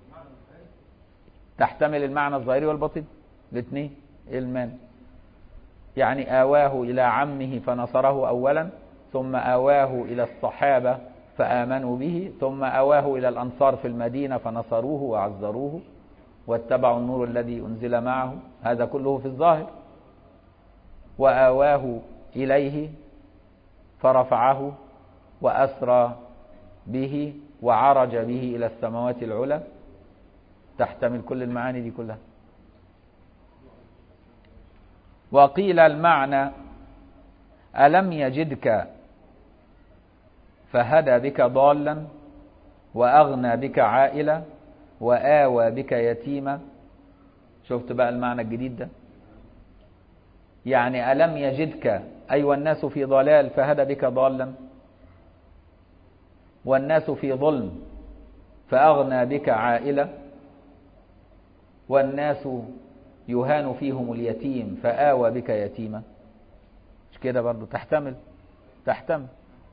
تحتمل المعنى الظاهري والباطني الاثنين، المعنى يعني آواه إلى عمه فنصره أولا، ثم آواه إلى الصحابة فآمنوا به، ثم آواه إلى الأنصار في المدينة فنصروه وعزروه واتبعوا النور الذي أنزل معه، هذا كله في الظاهر. وآواه إليه فرفعه وأسرى به وعرج به إلى السماوات العلى، تحتمل كل المعاني دي كلها. وقيل المعنى ألم يجدك فهدى بك ضالا وأغنى بك عائلا وآوى بك يتيما. شفت بقى المعنى الجديد ده؟ يعني ألم يجدك أي والناس في ضلال فهدى بك ضالا، والناس في ظلم فأغنى بك عائلة، والناس يهان فيهم اليتيم فآوى بك يتيمة. مش كده برضو؟ تحتمل.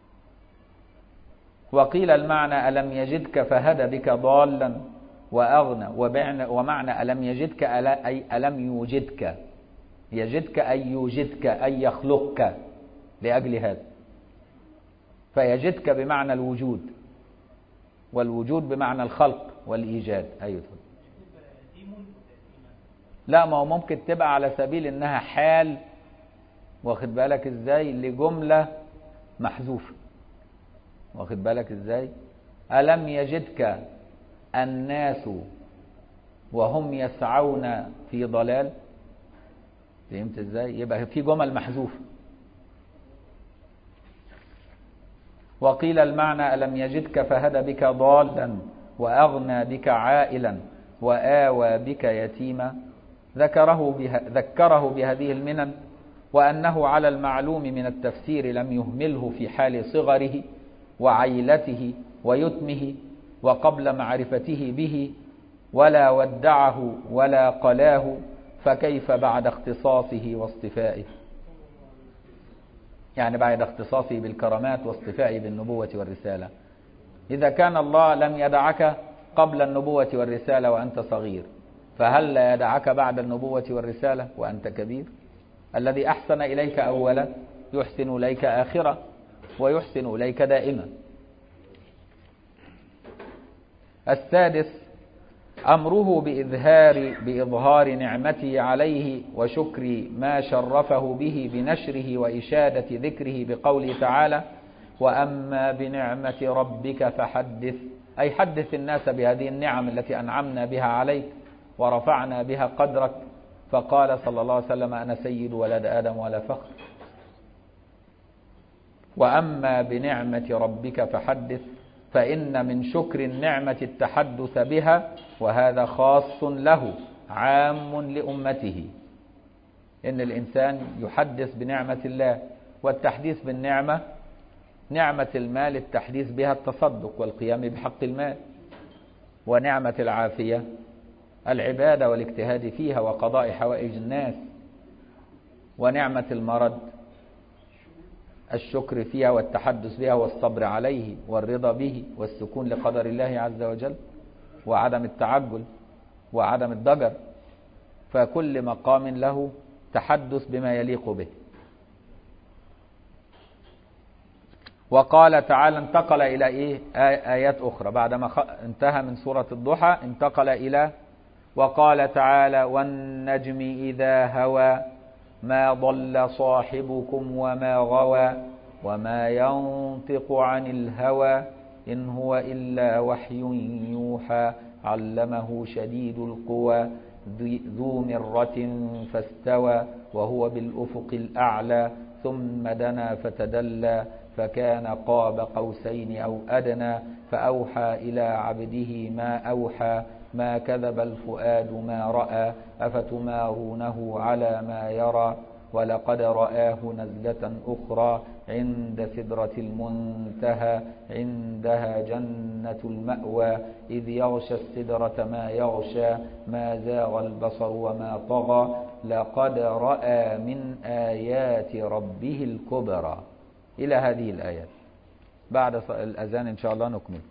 وقيل المعنى ألم يجدك فهدى بك ضالا وأغنى، ومعنى ألم يجدك أي ألم يوجدك، يجدك أي يوجدك أي يخلقك لأجل هذا، فيجدك بمعنى الوجود، والوجود بمعنى الخلق والإيجاد. أيوة. لا، ما هو ممكن تبقى على سبيل إنها حال، واخد بالك إزاي، لجملة محذوفة، واخد بالك إزاي. ألم يجدك الناس وهم يسعون في ضلال، فهمت إزاي؟ يبقى في جمل محذوفة. وقيل المعنى ألم يجدك فهدى بك ضالا وأغنى بك عائلا وآوى بك يتيما، ذكره بهذه المنن، وأنه على المعلوم من التفسير لم يهمله في حال صغره وعيلته ويتمه وقبل معرفته به، ولا ودعه ولا قلاه، فكيف بعد اختصاصه واصطفائه، يعني بعد اختصاصه بالكرامات واصطفائه بالنبوة والرسالة. إذا كان الله لم يدعك قبل النبوة والرسالة وأنت صغير، فهل لا يدعك بعد النبوة والرسالة وأنت كبير؟ الذي أحسن إليك أولا يحسن إليك آخرا ويحسن إليك دائما. السادس أمره بإظهار نعمته عليه وشكر ما شرفه به بنشره وإشادة ذكره بقوله تعالى: وأما بنعمة ربك فحدث، أي حدث الناس بهذه النعم التي أنعمنا بها عليك ورفعنا بها قدرك. فقال صلى الله عليه وسلم: أنا سيد ولد آدم ولا فخر. وأما بنعمة ربك فحدث، فإن من شكر النعمة التحدث بها، وهذا خاص له عام لأمته، إن الإنسان يحدث بنعمة الله. والتحديث بالنعمة، نعمة المال التحديث بها التصدق والقيام بحق المال، ونعمة العافية العبادة والاجتهاد فيها وقضاء حوائج الناس، ونعمة المرض الشكر فيها والتحدث بها والصبر عليه والرضا به والسكون لقدر الله عز وجل وعدم التعجل وعدم الضجر. فكل مقام له تحدث بما يليق به. وقال تعالى، انتقل إلى آيات أخرى بعدما انتهى من سورة الضحى، انتقل إلى وقال تعالى: والنجم إذا هوى ما ضل صاحبكم وما غوى وما ينطق عن الهوى إن هو إلا وحي يوحى علمه شديد القوى ذو مرة فاستوى وهو بالأفق الأعلى ثم دنا فتدلى فكان قاب قوسين أو أدنى فأوحى إلى عبده ما أوحى ما كذب الفؤاد ما رأى أفتمارونه على ما يرى ولقد رآه نزلة أخرى عند سدرة المنتهى عندها جنة المأوى إذ يغشى السدرة ما يغشى ما زاغ البصر وما طغى لقد رأى من آيات ربه الكبرى، إلى هذه الآيات. بعد الأذان إن شاء الله نكمل.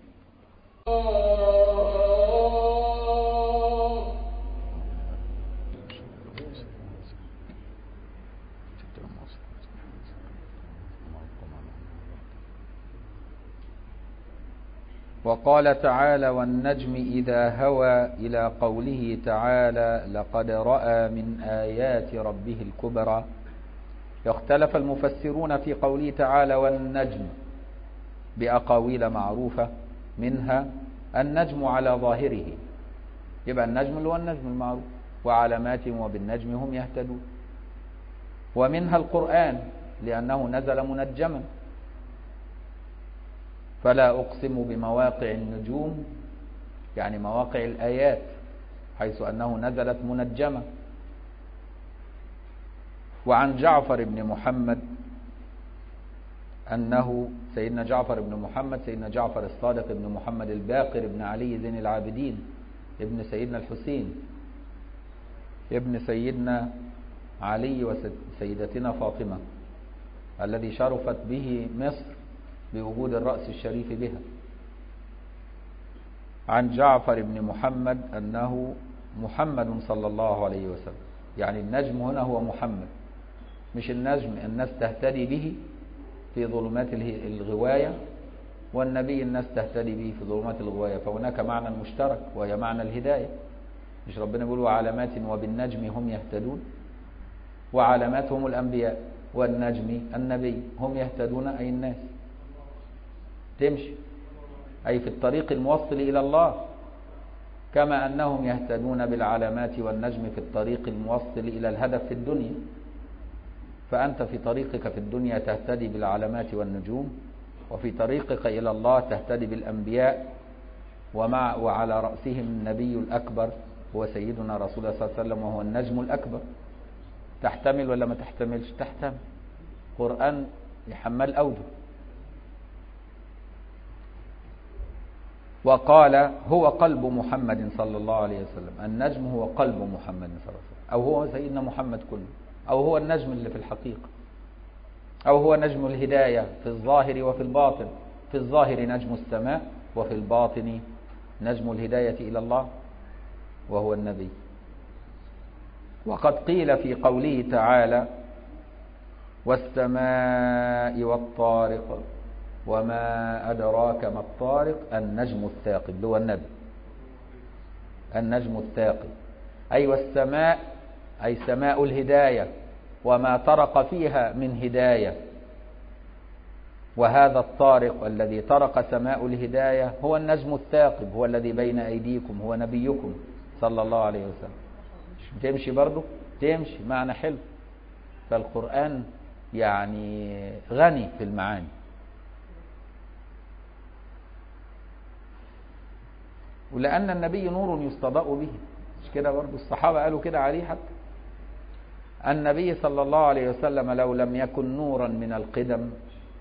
وقال تعالى: والنجم إذا هوى، إلى قوله تعالى: لقد رأى من آيات ربه الكبرى. اختلف المفسرون في قوله تعالى والنجم بأقاويل معروفة، منها النجم على ظاهره، يبقى النجم اللي هو النجم المعروف، وعلامات وبالنجم هم يهتدون. ومنها القرآن لأنه نزل منجما، فلا أقسم بمواقع النجوم، يعني مواقع الآيات، حيث أنه نزلت منجمة. وعن جعفر بن محمد أنه سيدنا جعفر بن محمد، سيدنا جعفر الصادق بن محمد الباقر بن علي زين العابدين، ابن سيدنا الحسين، ابن سيدنا علي وسيدتنا فاطمة، الذي شرفت به مصر بوجود الرأس الشريف بها. عن جعفر بن محمد أنه محمد صلى الله عليه وسلم، يعني النجم هنا هو محمد، مش النجم الناس تهتدي به في ظلمات الغواية، والنبي الناس تهتدي به في ظلمات الغواية، فهناك معنى مشترك وهي معنى الهداية. مش ربنا يقول وعلامات وبالنجم هم يهتدون، وعلامات هم الأنبياء والنجم النبي، هم يهتدون أي الناس تمشي أي في الطريق الموصل إلى الله، كما أنهم يهتدون بالعلامات والنجم في الطريق الموصل إلى الهدف في الدنيا. فأنت في طريقك في الدنيا تهتدي بالعلامات والنجوم، وفي طريقك إلى الله تهتدي بالأنبياء، وعلى رأسهم النبي الأكبر هو سيدنا رسول الله صلى الله عليه وسلم، وهو النجم الأكبر. تحتمل ولا ما تحتملش؟ تحتمل. قرآن يحمل أوده. وقال هو قلب محمد صلى الله عليه وسلم، النجم هو قلب محمد صلى الله عليه وسلم، أو هو سيدنا محمد كله، أو هو النجم اللي في الحقيقة، أو هو نجم الهداية في الظاهر وفي الباطن. في الظاهر نجم السماء، وفي الباطن نجم الهداية إلى الله وهو النبي. وقد قيل في قوله تعالى والسماء والطارق وما أدراك ما الطارق النجم الثاقب، اللي هو النبي. النجم الثاقب أي والسماء أي سماء الهداية وما طرق فيها من هداية. وهذا الطارق الذي طرق سماء الهداية هو النجم الثاقب، هو الذي بين أيديكم، هو نبيكم صلى الله عليه وسلم. تمشي برضو تمشي معنى حلو. فالقرآن يعني غني في المعاني. ولأن النبي نور يستضاء به، مش كده برضو الصحابة قالوا كده عليه. حتى النبي صلى الله عليه وسلم لو لم يكن نورا من القدم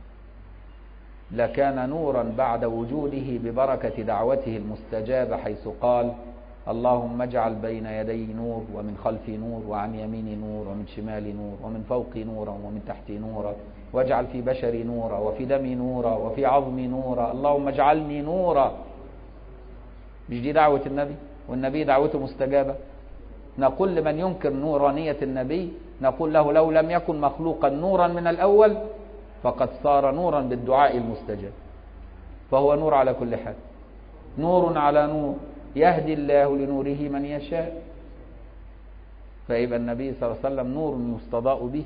لكان نورا بعد وجوده ببركة دعوته المستجابة، حيث قال اللهم اجعل بين يدي نور ومن خلفي نور وعن يميني نور ومن شمالي نور ومن فوقي نورا ومن تحتي نورا، واجعل في بشري نورا وفي دمي نورا وفي عظمي نورا، اللهم اجعلني نورا. مش دي دعوة النبي؟ والنبي دعوته مستجابة. نقول لمن ينكر نورانية النبي، نقول له لو لم يكن مخلوقا نورا من الأول فقد صار نورا بالدعاء المستجاب، فهو نور على كل حال، نور على نور، يهدي الله لنوره من يشاء. فيبقى النبي صلى الله عليه وسلم نور يستضاء به.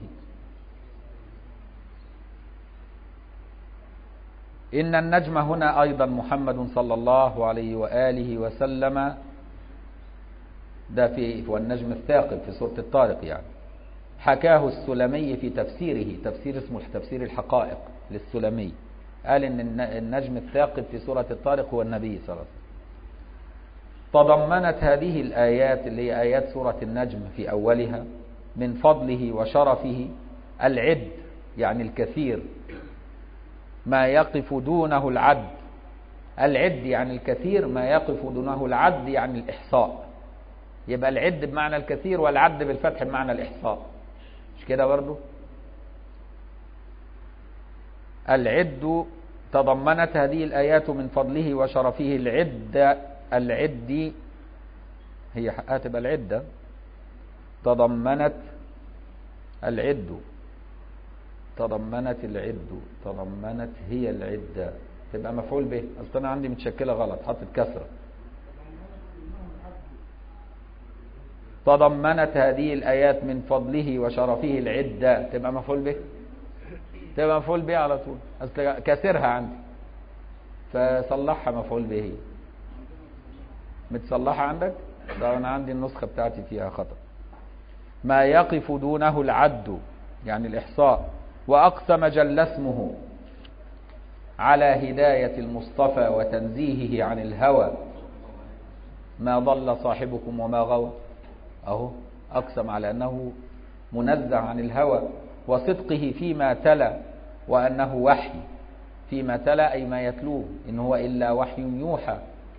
إن النجم هنا أيضا محمد صلى الله عليه وآله وسلم، ده في والنجم الثاقب في سورة الطارق يعني. حكاه السلمي في تفسيره، تفسير اسمه تفسير الحقائق للسلمي، قال إن النجم الثاقب في سورة الطارق هو النبي صلى الله عليه وسلم. تضمنت هذه الآيات اللي هي آيات سورة النجم في أولها من فضله وشرفه العد، يعني الكثير، ما يقف دونه العد. العد يعني الكثير، ما يقف دونه العد يعني الإحصاء. يبقى العد بمعنى الكثير والعد بالفتح بمعنى الإحصاء، مش كده برضو؟ العد تضمنت هذه الآيات من فضله وشرفه العد هي حقها تبقى العدة. تضمنت العد، تضمنت هي العدة، تبقى مفعول به. أصلا أنا عندي متشكلة غلط، حطت كسرة. تضمنت هذه الآيات من فضله وشرفه العدة، تبقى مفعول به، تبقى مفعول به على طول. أصل كسرها عندي فصلحها مفعول به. متصلحة عندك؟ طبعا أنا عندي النسخة بتاعتي فيها خطأ. ما يقف دونه العد يعني الإحصاء. وأقسم جل اسمه على هداية المصطفى وتنزيهه عن الهوى، ما ضل صاحبكم وما غوى. أهو أقسم على أنه منزه عن الهوى، وصدقه فيما تلا وأنه وحي فيما تلا أي ما يتلوه، إن هو إلا وحي يوحى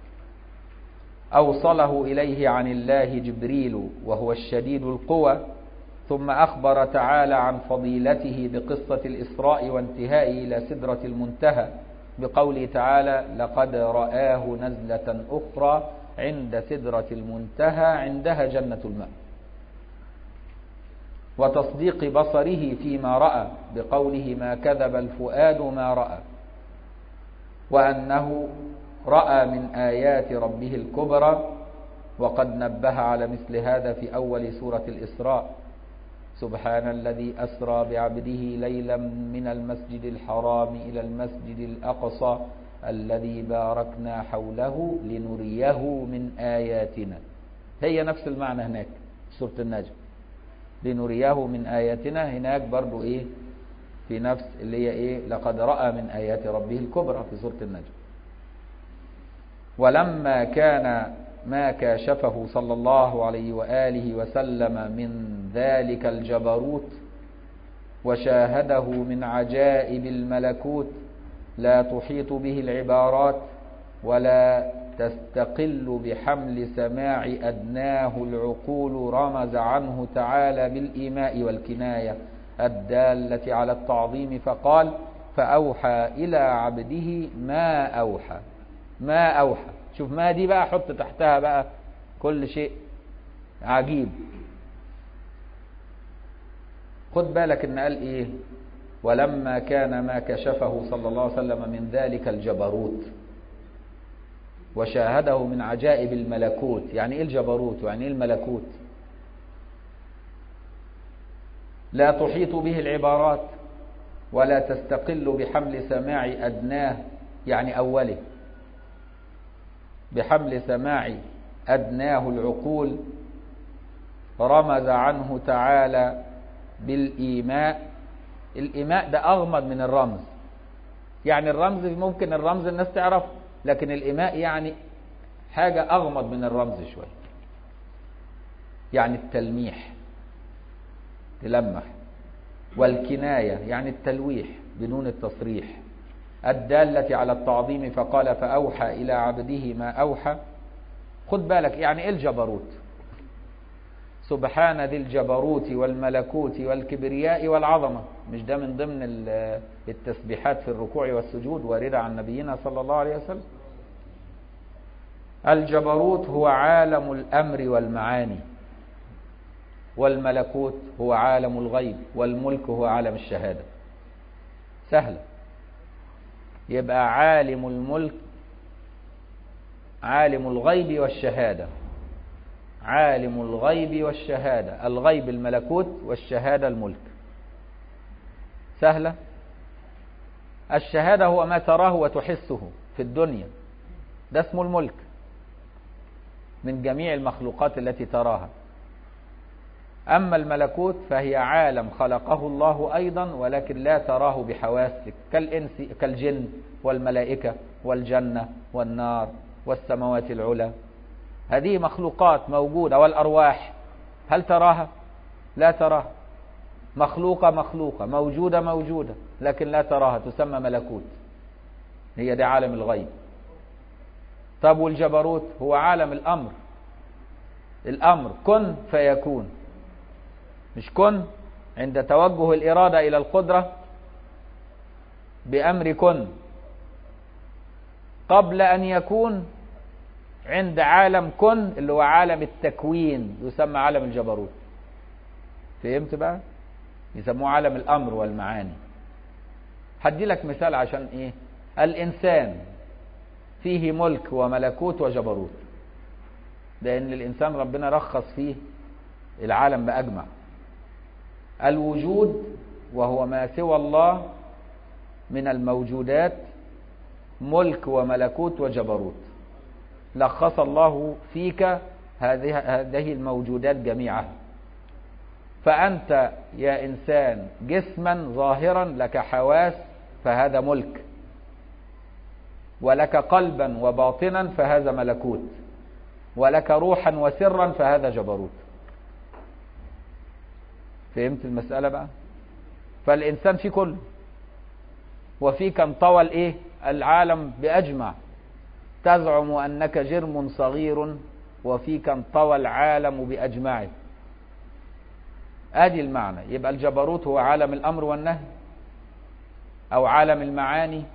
أوصله إليه عن الله جبريل وهو الشديد القوى. ثم أخبر تعالى عن فضيلته بقصة الإسراء وانتهائه إلى سدرة المنتهى بقوله تعالى لقد رآه نزلة أخرى عند سدرة المنتهى عندها جنة المأوى. وتصديق بصره فيما رأى بقوله ما كذب الفؤاد ما رأى، وأنه رأى من آيات ربه الكبرى، وقد نبه على مثل هذا في أول سورة الإسراء سبحان الذي أسرى بعبده ليلا من المسجد الحرام إلى المسجد الأقصى الذي باركنا حوله لنريه من آياتنا. هي نفس المعنى هناك سورة النجم، لنريه من آياتنا، هناك برضو إيه في نفس اللي هي إيه لقد رأى من آيات ربه الكبرى في سورة النجم. ولما كان ما كاشفه صلى الله عليه وآله وسلم من ذلك الجبروت وشاهده من عجائب الملكوت لا تحيط به العبارات ولا تستقل بحمل سماع أدناه العقول، رمز عنه تعالى بالإيماء والكناية الدالة على التعظيم فقال فأوحى إلى عبده ما أوحى. ما أوحى، شوف ما دي بقى حط تحتها بقى كل شيء عجيب. خد بالك ان قال ايه ولما كان ما كشفه صلى الله عليه وسلم من ذلك الجبروت وشاهده من عجائب الملكوت. يعني ايه الجبروت ويعني ايه الملكوت؟ لا تحيط به العبارات ولا تستقل بحمل سماع أدناه يعني أوله، بحمل سماع أدناه العقول، رمز عنه تعالى بالإيماء. الإيماء ده أغمض من الرمز، يعني الرمز ممكن الرمز الناس تعرف، لكن الإيماء يعني حاجة أغمض من الرمز شوية، يعني التلميح تلمح، والكناية يعني التلويح بدون التصريح، الدالة على التعظيم فقال فأوحى إلى عبده ما أوحى. خد بالك يعني إيه الجبروت؟ سبحان ذي الجبروت والملكوت والكبرياء والعظمة، مش ده من ضمن التسبيحات في الركوع والسجود واردة عن نبينا صلى الله عليه وسلم؟ الجبروت هو عالم الأمر والمعاني، والملكوت هو عالم الغيب، والملك هو عالم الشهادة. سهلة. يبقى عالم الملك عالم الغيب والشهادة، عالم الغيب والشهادة، الغيب الملكوت والشهادة الملك. سهلة. الشهادة هو ما تراه وتحسه في الدنيا، ده اسمه الملك من جميع المخلوقات التي تراها. أما الملكوت فهي عالم خلقه الله أيضا ولكن لا تراه بحواسك، كالإنس كالجن والملائكة والجنة والنار والسماوات العلى، هذه مخلوقات موجودة. والأرواح هل تراها؟ لا تراها. مخلوقة موجودة لكن لا تراها، تسمى ملكوت، هي دي عالم الغيب. طب والجبروت هو عالم الأمر، الأمر كن فيكون، مش كن عند توجه الإرادة إلى القدرة بأمر كن، قبل أن يكون عند عالم كن اللي هو عالم التكوين يسمى عالم الجبروت. فهمت بقى؟ يسموه عالم الأمر والمعاني. هدي لك مثال عشان إيه؟ الإنسان فيه ملك وملكوت وجبروت، لأن الإنسان ربنا رخص فيه العالم بأجمع. الوجود وهو ما سوى الله من الموجودات ملك وملكوت وجبروت، لخص الله فيك هذه الموجودات جميعها. فأنت يا إنسان جسما ظاهرا لك حواس فهذا ملك، ولك قلبا وباطنا فهذا ملكوت، ولك روحا وسرا فهذا جبروت. فهمت المسألة بقى؟ فالإنسان في كله، وفيك انطوى الايه العالم بأجمع. تزعم أنك جرم صغير وفيك انطوى العالم بأجمعه. ادي المعنى. يبقى الجبروت هو عالم الأمر والنهي أو عالم المعاني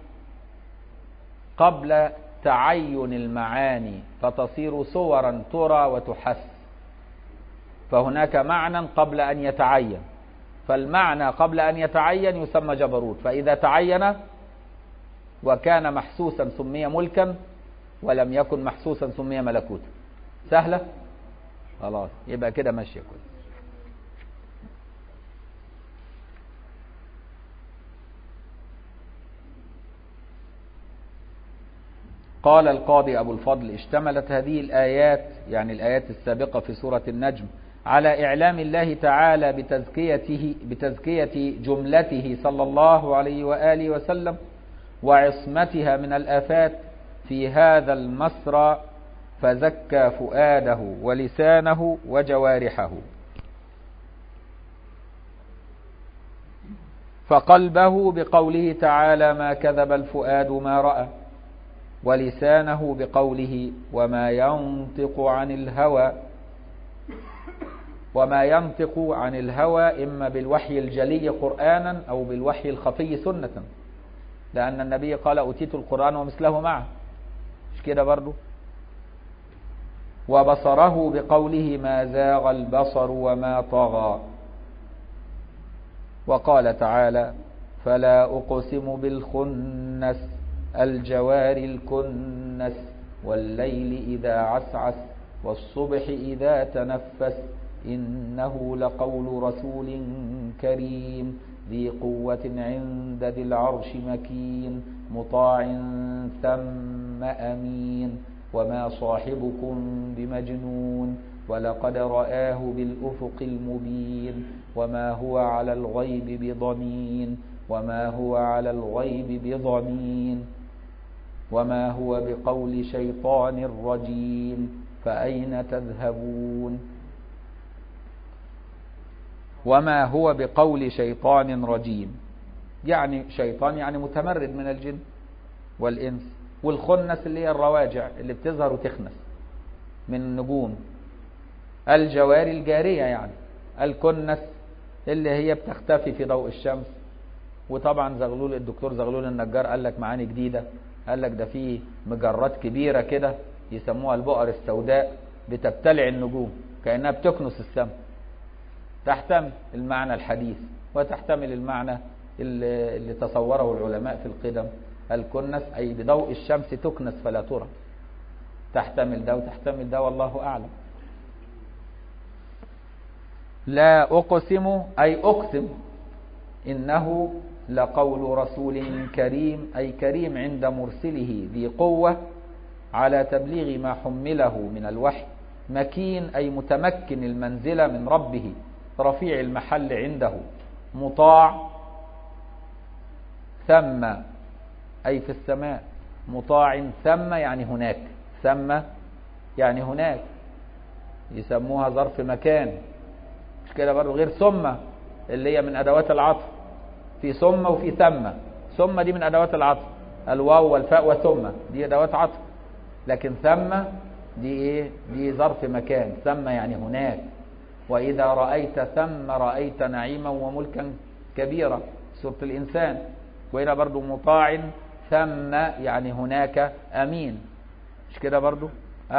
قبل تعين المعاني فتصير صورا ترى وتحس. فهناك معنى قبل أن يتعين، فالمعنى قبل أن يتعين يسمى جبروت، فإذا تعين وكان محسوسا سمي ملكا، ولم يكن محسوسا سمي ملكوتا. سهلة؟ خلاص يبقى كده ماشية كويس. قال القاضي أبو الفضل: اشتملت هذه الآيات، يعني الآيات السابقة في سورة النجم، على إعلام الله تعالى بتزكية جملته صلى الله عليه وآله وسلم وعصمتها من الآفات في هذا المسرى، فزكى فؤاده ولسانه وجوارحه. فقلبه بقوله تعالى: ما كذب الفؤاد ما رأى، ولسانه بقوله: وما ينطق عن الهوى. وما ينطق عن الهوى إما بالوحي الجلي قرآنا أو بالوحي الخفي سنة، لأن النبي قال: أوتيت القرآن ومثله معه، مش كده برضو؟ وبصره بقوله: ما زاغ البصر وما طغى. وقال تعالى: فلا أقسم بالخنس الجوار الكنس والليل إذا عسعس والصبح إذا تنفس إنه لقول رسول كريم ذي قوة عند ذي العرش مكين مطاع ثم أمين وما صاحبكم بمجنون ولقد رآه بالأفق المبين وما هو على الغيب بضنين وما هو على الغيب بضنين وما هو بقول شيطان رجيم فأين تذهبون. وما هو بقول شيطان رجيم، يعني شيطان يعني متمرد من الجن والإنس، والخنس اللي هي الرواجع اللي بتظهر وتخنس من النجوم، الجواري الجارية يعني، الكنس اللي هي بتختفي في ضوء الشمس. وطبعا زغلول الدكتور زغلول النجار قال لك معاني جديدة، قال لك ده في مجرات كبيرة كده يسموها البؤر السوداء بتبتلع النجوم كأنها بتكنس السماء، تحتمل المعنى الحديث وتحتمل المعنى اللي تصوره العلماء في القدم. الكنس أي بضوء الشمس تكنس فلا ترى، تحتمل ده وتحتمل ده والله أعلم. لا أقسم أي أقسم إنه لقول رسول كريم، أي كريم عند مرسله ذي قوة على تبليغ ما حمله من الوحي، مكين أي متمكن المنزلة من ربه، رفيع المحل عنده، مطاع ثم أي في السماء، مطاع ثم يعني هناك، ثم يعني هناك، يسموها ظرف مكان، مش كده برضو؟ غير ثم اللي هي من أدوات العطف، في ثم وفي ثم. ثم دي من أدوات العطف، الواو والفاء وثم دي أدوات عطف، لكن ثم دي إيه؟ دي ظرف مكان، ثم يعني هناك. وإذا رأيت ثم رأيت نعيما وملكا كبيرا، سورة الإنسان. وهنا برضو مطاع ثم يعني هناك أمين، مش كده برضو؟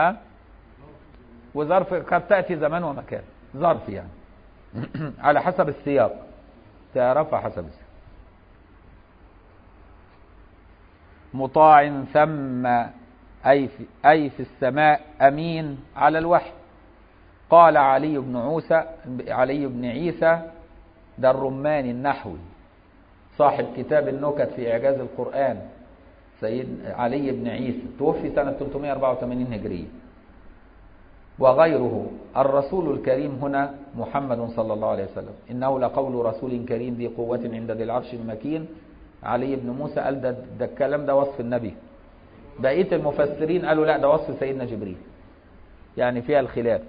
وظرف قد تأتي زمان ومكان، ظرف يعني على حسب السياق، تعرفها حسب السياق. مطاع ثم أي في السماء أمين على الوحي. قال علي بن عيسى ده الرماني النحوي صاحب كتاب النكت في إعجاز القرآن، سيد علي بن عيسى توفي سنة 384 هجرية. وغيره الرسول الكريم هنا محمد صلى الله عليه وسلم، إنه لقول رسول كريم ذي قوة عند ذي العرش المكين. علي بن موسى قال ده الكلام ده وصف النبي، بقية المفسرين قالوا لا ده وصف سيدنا جبريل، يعني فيها الخلاف.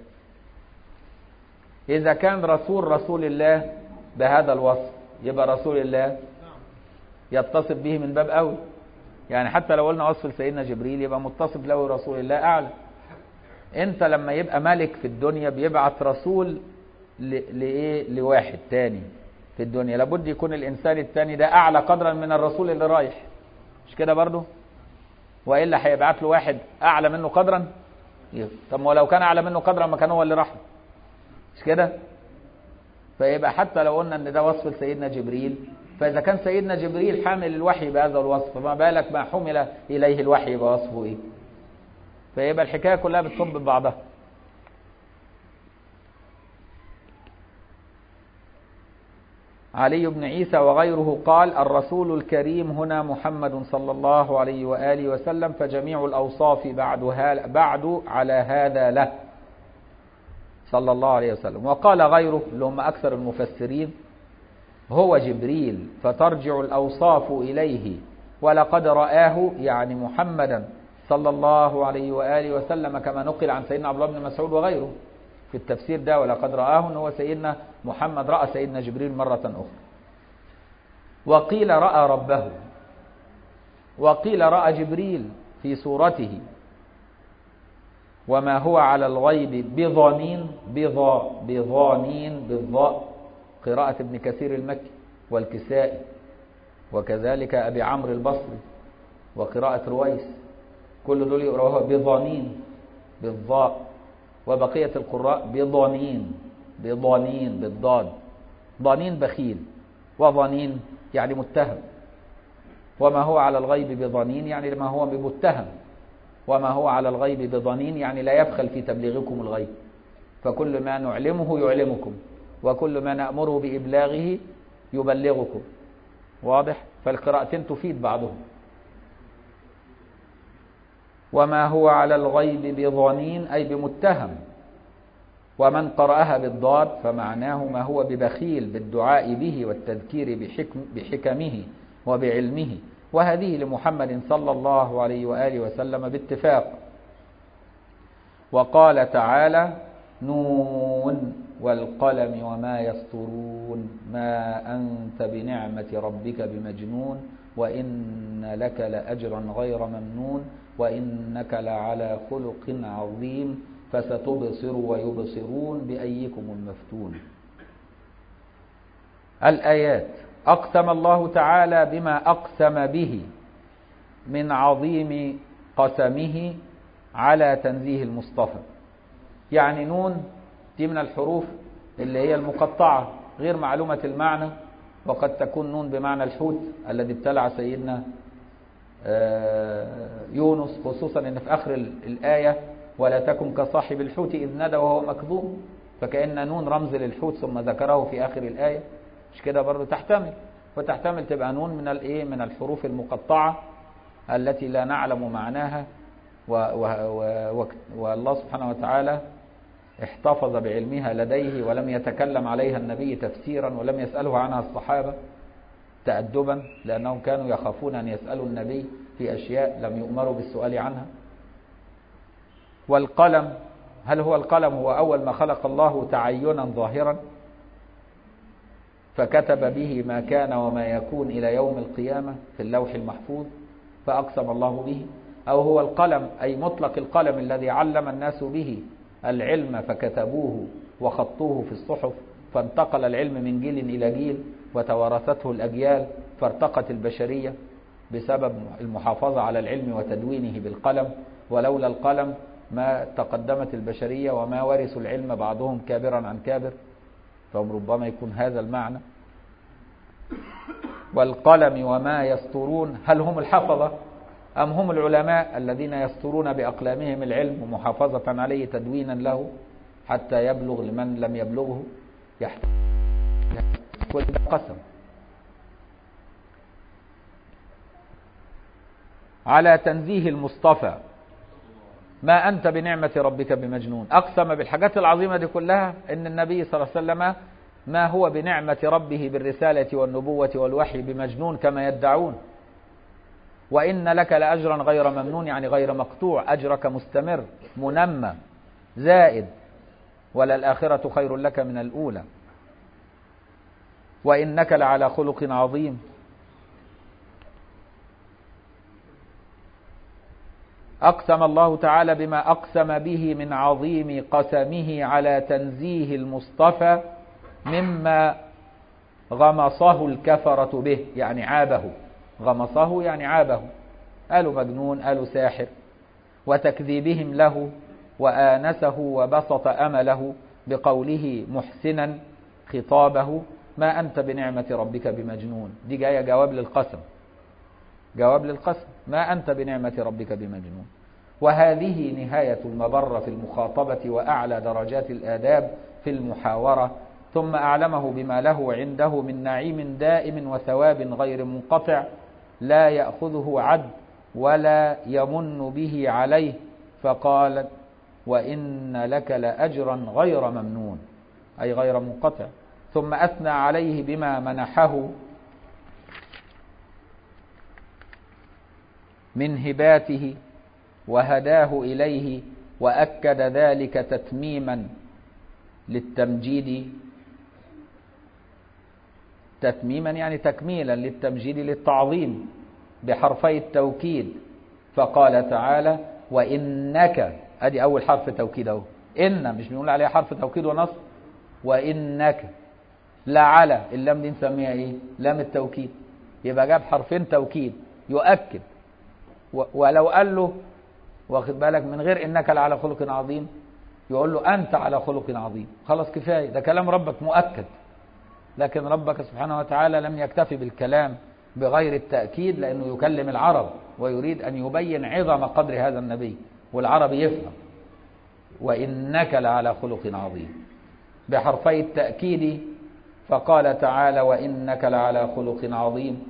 إذا كان رسول الله بهذا الوصف يبقى رسول الله يتصف به من باب أول. يعني حتى لو قلنا وصف لسيدنا جبريل يبقى متصف له رسول الله أعلى. أنت لما يبقى ملك في الدنيا بيبعت رسول لواحد تاني في الدنيا، لابد يكون الإنسان التاني ده أعلى قدرا من الرسول اللي رايح، مش كده برضه؟ وإلا هيبعت له واحد أعلى منه قدرا. طب ولو كان أعلى منه قدرا ما كان هو اللي راح، مش كده؟ فيبقى حتى لو قلنا ان ده وصف لسيدنا جبريل، فإذا كان سيدنا جبريل حامل الوحي بهذا الوصف، فما بالك ما حمل إليه الوحي بوصفه إيه؟ فيبقى الحكاية كلها بتصب ببعضها. علي بن عيسى وغيره قال: الرسول الكريم هنا محمد صلى الله عليه وآله وسلم، فجميع الأوصاف بعد على هذا له صلى الله عليه وسلم. وقال غيره اللي هم أكثر المفسرين: هو جبريل فترجع الأوصاف إليه، ولقد رآه يعني محمدا صلى الله عليه وآله وسلم، كما نقل عن سيدنا عبد الله بن مسعود وغيره في التفسير ده، ولقد رآه أنه هو سيدنا محمد رأى سيدنا جبريل مرة أخرى. وقيل رأى ربه، وقيل رأى جبريل في صورته، وما هو على الغيب بضانين، بضانين بالضاء، قراءة ابن كثير المكي والكسائي، وكذلك أبي عمرو البصري وقراءة رويس، كل دول يقرأوها بضانين بالضاء، وبقية القراء بضانين بالضاد. ضانين بخيل، وضانين يعني متهم، وما هو على الغيب بضانين يعني ما هو بمتهم، وما هو على الغيب بضانين يعني لا يبخل في تبليغكم الغيب، فكل ما نعلمه يعلمكم، وكل ما نأمره بإبلاغه يبلغكم. واضح؟ فالقراءتين تفيد بعضهم. وما هو على الغيب بضانين أي بمتهم، ومن قرأها بالضاد فمعناه ما هو ببخيل بالدعاء به والتذكير بحكمه وبعلمه، وهذه لمحمد صلى الله عليه وآله وسلم باتفاق. وقال تعالى: نون والقلم وما يسطرون ما أنت بنعمة ربك بمجنون وإن لك لأجرا غير ممنون وإنك لعلى خلق عظيم فستبصر ويبصرون بأيكم المفتون. الآيات: أقسم الله تعالى بما أقسم به من عظيم قسمه على تنزيه المصطفى. يعني نون دي من الحروف اللي هي المقطعة غير معلومة المعنى، وقد تكون نون بمعنى الحوت الذي ابتلع سيدنا يونس، خصوصا ان في آخر الآية: ولا تكن كصاحب الحوت إذ نادى وهو مكظوم، فكأن نون رمز للحوت ثم ذكره في آخر الآية، مش كده برضه؟ تحتمل، وتحتمل تبقى نون من الايه، من الحروف المقطعة التي لا نعلم معناها، والله سبحانه وتعالى احتفظ بعلمها لديه ولم يتكلم عليها النبي تفسيرا، ولم يسأله عنها الصحابة تأدبا، لأنهم كانوا يخافون أن يسألوا النبي في أشياء لم يؤمروا بالسؤال عنها. والقلم: هل هو القلم هو أول ما خلق الله تعينا ظاهرا فكتب به ما كان وما يكون إلى يوم القيامة في اللوح المحفوظ فأقسم الله به؟ أو هو القلم أي مطلق القلم الذي علم الناس به العلم فكتبوه وخطوه في الصحف، فانتقل العلم من جيل إلى جيل وتوارثته الأجيال، فارتقت البشرية بسبب المحافظة على العلم وتدوينه بالقلم، ولولا القلم ما تقدمت البشرية وما ورثوا العلم بعضهم كابرا عن كابر، فهم ربما يكون هذا المعنى. والقلم وما يسطرون: هل هم الحفظة أم هم العلماء الذين يسطرون بأقلامهم العلم ومحافظة عليه تدوينا له حتى يبلغ لمن لم يبلغه؟ كل ده قسم على تنزيه المصطفى. ما أنت بنعمة ربك بمجنون، أقسم بالحاجات العظيمة دي كلها إن النبي صلى الله عليه وسلم ما هو بنعمة ربه بالرسالة والنبوة والوحي بمجنون كما يدعون. وإن لك لأجرا غير ممنون يعني غير مقطوع، أجرك مستمر منمى زائد، وللآخرة خير لك من الأولى. وإنك لعلى خلق عظيم، أقسم الله تعالى بما أقسم به من عظيم قسمه على تنزيه المصطفى مما غمصه الكفرة به، يعني عابه. غمصه يعني عابه، قالوا مجنون، قالوا ساحر، وتكذيبهم له، وآنسه وبسط أمله بقوله محسنا خطابه ما أنت بنعمة ربك بمجنون. دي جاية جواب للقسم، جواب للقسم، ما أنت بنعمة ربك بمجنون. وهذه نهاية المبرة في المخاطبة وأعلى درجات الآداب في المحاورة. ثم أعلمه بما له عنده من نعيم دائم وثواب غير منقطع لا يأخذه عد ولا يمن به عليه، فقال وإن لك لأجرا غير ممنون، أي غير منقطع. ثم أثنى عليه بما منحه من هباته وهداه إليه، وأكد ذلك تتميما للتمجيد، تتميما يعني تكميلا للتمجيد للتعظيم بحرفي التوكيد. فقال تعالى وإنك، أدي أول حرف توكيد أهو، إن مش بنقول عليها حرف توكيد ونصب، وإنك لعلى، اللام دي نسميها إيه؟ لام التوكيد. يبقى جاب حرفين توكيد يؤكد. ولو قال له واخد بالك من غير إنك لعلى خلق عظيم، يقول له أنت على خلق عظيم، خلاص كفاية، ده كلام ربك مؤكد. لكن ربك سبحانه وتعالى لم يكتفي بالكلام بغير التأكيد، لأنه يكلم العرب ويريد أن يبين عظم قدر هذا النبي، والعرب يفهم. وإنك لعلى خلق عظيم بحرفي التأكيد. فقال تعالى وإنك لعلى خلق عظيم.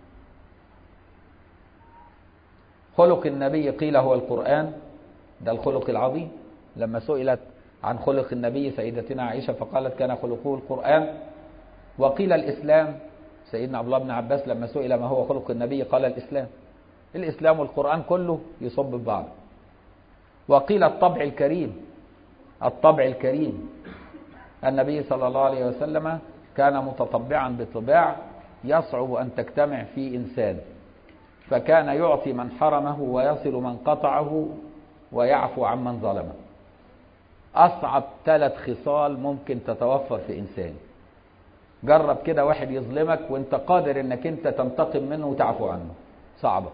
خلق النبي قيل هو القرآن، ده الخلق العظيم. لما سئلت عن خلق النبي سيدتنا عائشة فقالت كان خلقه القرآن. وقيل الإسلام، سيدنا عبد الله بن عباس لما سئل ما هو خلق النبي قال الإسلام. الإسلام والقرآن كله يصب ببعض. وقيل الطبع الكريم، الطبع الكريم. النبي صلى الله عليه وسلم كان متطبعا بطباع يصعب أن تجتمع في إنسان، فكان يعطي من حرمه ويصل من قطعه ويعفو عن من ظلمه. أصعب 3 خصال ممكن تتوفر في إنسان. جرب كده واحد يظلمك وانت قادر انك انت تنتقم منه وتعفو عنه، صعبة.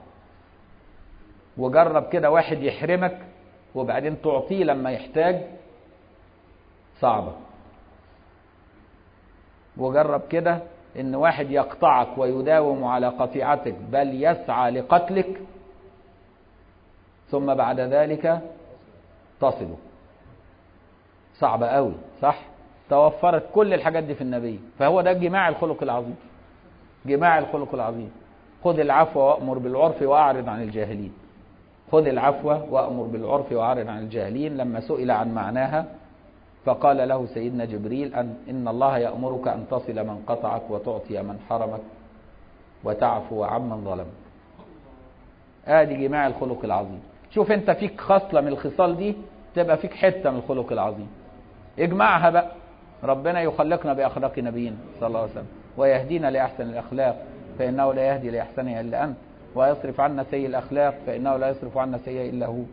وجرب كده واحد يحرمك وبعدين تعطيه لما يحتاج، صعبة. وجرب كده ان واحد يقطعك ويداوم على قطيعتك بل يسعى لقتلك ثم بعد ذلك تصله، صعبة قوي، صح؟ توفرت كل الحاجات دي في النبي. فهو ده جماع الخلق العظيم، جماع الخلق العظيم. خذ العفو وأمر بالعرف وأعرض عن الجاهلين. خذ العفو وأمر بالعرف وأعرض عن الجاهلين. لما سئل عن معناها فقال له سيدنا جبريل إن الله يأمرك أن تصل من قطعك وتعطي من حرمك وتعفو عمن ظلمك. آدي جماع الخلق العظيم. شوف انت فيك خصلة من الخصال دي تبقى فيك حتة من الخلق العظيم، اجمعها بقى. ربنا يخلقنا بأخلاق نبينا صلى الله عليه وسلم ويهدينا لأحسن الأخلاق، فإنه لا يهدي لأحسنها إلا أنت، ويصرف عنا سيء الأخلاق فإنه لا يصرف عنا سيء إلا هو.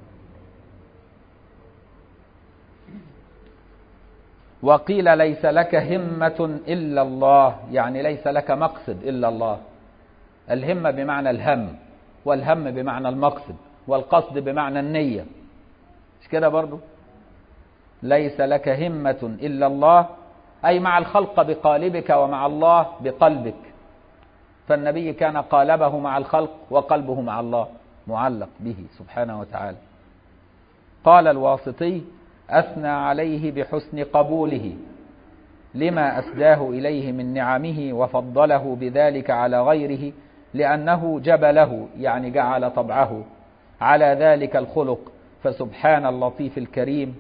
وقيل ليس لك همة إلا الله، يعني ليس لك مقصد إلا الله. الهمة بمعنى الهم، والهم بمعنى المقصد، والقصد بمعنى النية، مش كده برضو؟ ليس لك همة إلا الله، أي مع الخلق بقالبك ومع الله بقلبك. فالنبي كان قالبه مع الخلق وقلبه مع الله معلق به سبحانه وتعالى. قال الواسطي أثنى عليه بحسن قبوله لما أسداه إليه من نعمه وفضله بذلك على غيره، لأنه جبله، يعني جعل طبعه على ذلك الخلق. فسبحان اللطيف الكريم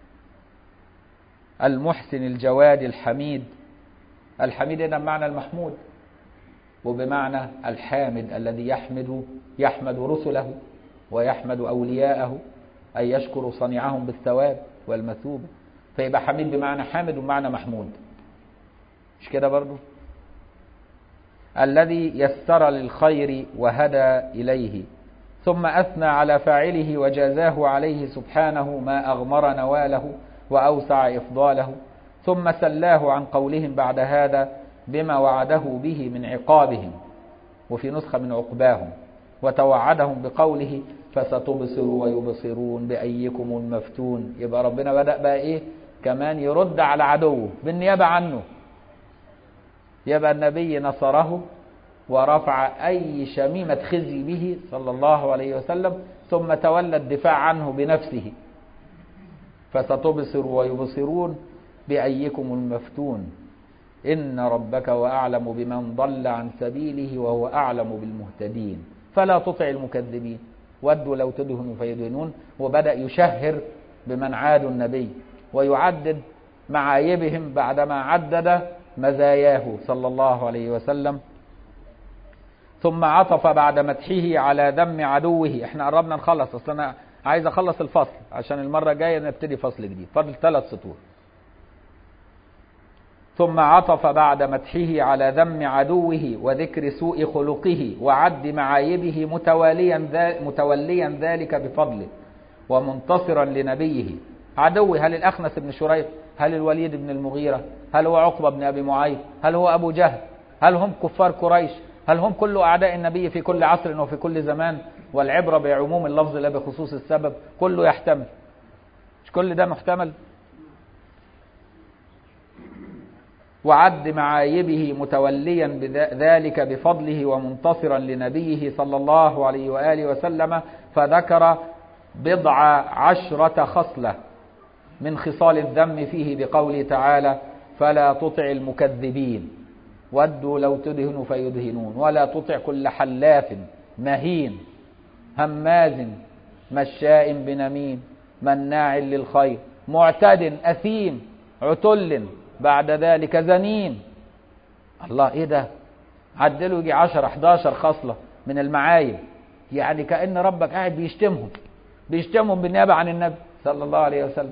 المحسن الجواد الحميد. الحميد هنا بمعنى المحمود، وبمعنى الحامد الذي يحمد رسله ويحمد أولياءه، أي يشكر صنيعهم بالثواب والمثوبة. فيبقى حميد بمعنى حامد وبمعنى محمود، مش كده برضو؟ الذي يسر للخير وهدى إليه ثم أثنى على فاعله وجازاه عليه سبحانه ما أغمر نواله وأوسع إفضاله، ثم سلاه عن قولهم بعد هذا بما وعده به من عقابهم، وفي نسخة من عقباهم، وتوعدهم بقوله فستبصر ويبصرون بأيكم المفتون. يبقى ربنا بدأ بقى إيه كمان يرد على عدوه بالنيابة عنه. يبقى النبي نصره ورفع أي شميمة خزي به صلى الله عليه وسلم، ثم تولى الدفاع عنه بنفسه. فستبصر ويبصرون بأيكم المفتون إن ربك هو أعلم بمن ضل عن سبيله وهو أعلم بالمهتدين فلا تطع المكذبين ودوا لو تدهنوا فيدهنون. وبدأ يشهر بمن عادوا النبي ويعدد معايبهم بعدما عدد مزاياه صلى الله عليه وسلم. ثم عطف بعد مدحه على ذم عدوه. احنا قربنا نخلص، اصل انا عايز اخلص الفصل عشان المرة الجاية نبتدي فصل جديد، فاضل 3 سطور. ثم عطف بعد مدحه على ذم عدوه وذكر سوء خلقه وعد معايبه متوليا ذلك بفضله ومنتصرا لنبيه. عدوه هل الأخنس بن شريح؟ هل الوليد بن المغيرة؟ هل هو عقبة بن أبي معيط؟ هل هو أبو جهل؟ هل هم كفار قريش؟ هل هم كل أعداء النبي في كل عصر وفي كل زمان؟ والعبرة بعموم اللفظ لا بخصوص السبب. كله يحتمل، مش كل ده محتمل؟ وعد معايبه متوليا ذلك بفضله ومنتصرا لنبيه صلى الله عليه وآله وسلم، فذكر 10 خصلة من خصال الذم فيه بقوله تعالى فلا تطع المكذبين ودوا لو تدهنوا فيدهنون ولا تطع كل حلاف مهين هماز مشاء بنميم مناع للخير معتد أثيم عتل بعد ذلك زنيم. الله ايه ده؟ عدلوا يجي 10-11 خصلة من المعايب، يعني كأن ربك قاعد بيشتمهم بالنيابة عن النبي صلى الله عليه وسلم.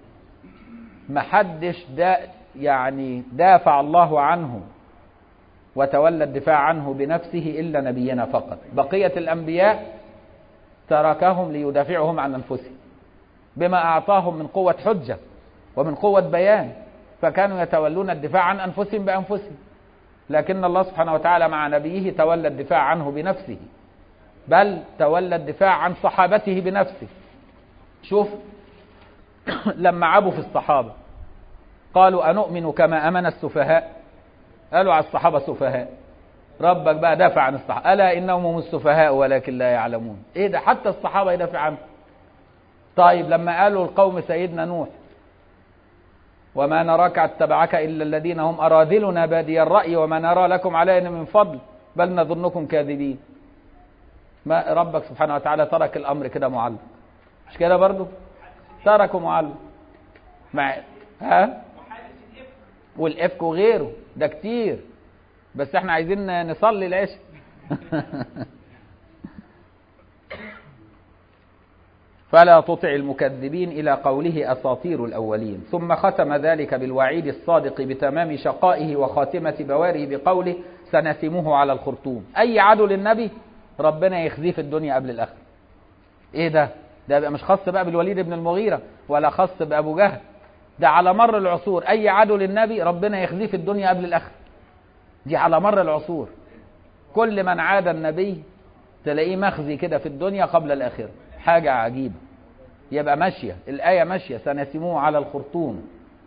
محدش يعني دافع الله عنه وتولى الدفاع عنه بنفسه إلا نبينا فقط. بقية الأنبياء تركهم ليدافعهم عن أنفسهم بما أعطاهم من قوة حجة ومن قوة بيان، فكانوا يتولون الدفاع عن أنفسهم بأنفسهم. لكن الله سبحانه وتعالى مع نبيه تولى الدفاع عنه بنفسه، بل تولى الدفاع عن صحابته بنفسه. شوف لما عبوا في الصحابة قالوا أنؤمن كما أمن السفهاء، قالوا على الصحابة سفهاء. ربك بقى دافع عن الصحابة ألا إنهم هم السفهاء ولكن لا يعلمون. إيه ده؟ حتى الصحابة يدافع عنه. طيب لما قالوا القوم سيدنا نوح وما نراك اتبعك إلا الذين هم أراذلنا بادي الرأي وما نرى لكم علينا من فضل بل نظنكم كاذبين، ما ربك سبحانه وتعالى ترك الأمر كده معلق، مش كده برضو؟ تركوا معلق مع والإفك وغيره ده كتير، بس احنا عايزين نصلي العشاء. فلا تطع المكذبين إلى قوله أساطير الأولين. ثم ختم ذلك بالوعيد الصادق بتمام شقائه وخاتمة بواره بقوله سنسمه على الخرطوم. أي عدو للنبي ربنا يخزيه في الدنيا قبل الآخرة. إيه ده؟ ده بقى مش خاص بقى بالوليد بن المغيرة ولا خاص بأبو جهل، ده على مر العصور. أي عدو للنبي ربنا يخزيه في الدنيا قبل الآخرة، دي على مر العصور. كل من عاد النبي تلاقيه مخزي كده في الدنيا قبل الآخرة، حاجة عجيبة. يبقى ماشية الآية ماشية سنسموه على الخرطوم.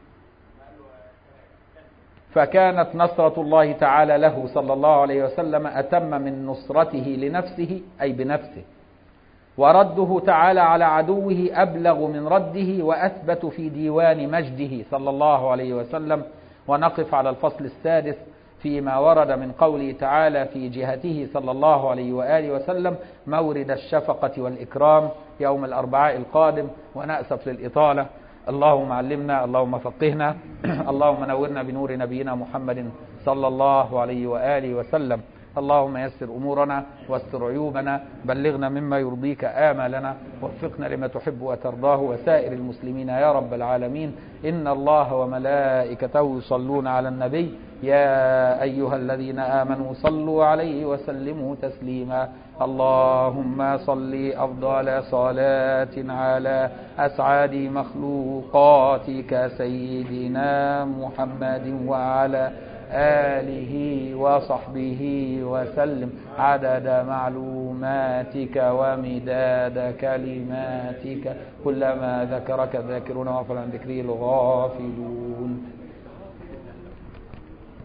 فكانت نصرة الله تعالى له صلى الله عليه وسلم أتم من نصرته لنفسه أي بنفسه، ورده تعالى على عدوه أبلغ من رده وأثبت في ديوان مجده صلى الله عليه وسلم. ونقف على الفصل السادس فيما ورد من قوله تعالى في جهته صلى الله عليه وآله وسلم مورد الشفقة والإكرام يوم الأربعاء القادم. ونأسف للإطالة. اللهم علمنا، اللهم فقهنا، اللهم نورنا بنور نبينا محمد صلى الله عليه وآله وسلم. اللهم يسر أمورنا واستر عيوبنا، بلغنا مما يرضيك آمالنا، وفقنا لما تحب وترضاه وسائر المسلمين يا رب العالمين. إن الله وملائكته يصلون على النبي يا أيها الذين آمنوا صلوا عليه وسلموا تسليما. اللهم صل أفضل صلاة على أسعد مخلوقاتك سيدنا محمد وعلى آله وصحبه وسلم عدد معلوماتك ومداد كلماتك، كلما ذكرك الذاكرون وغفل عن ذكره الغافلون.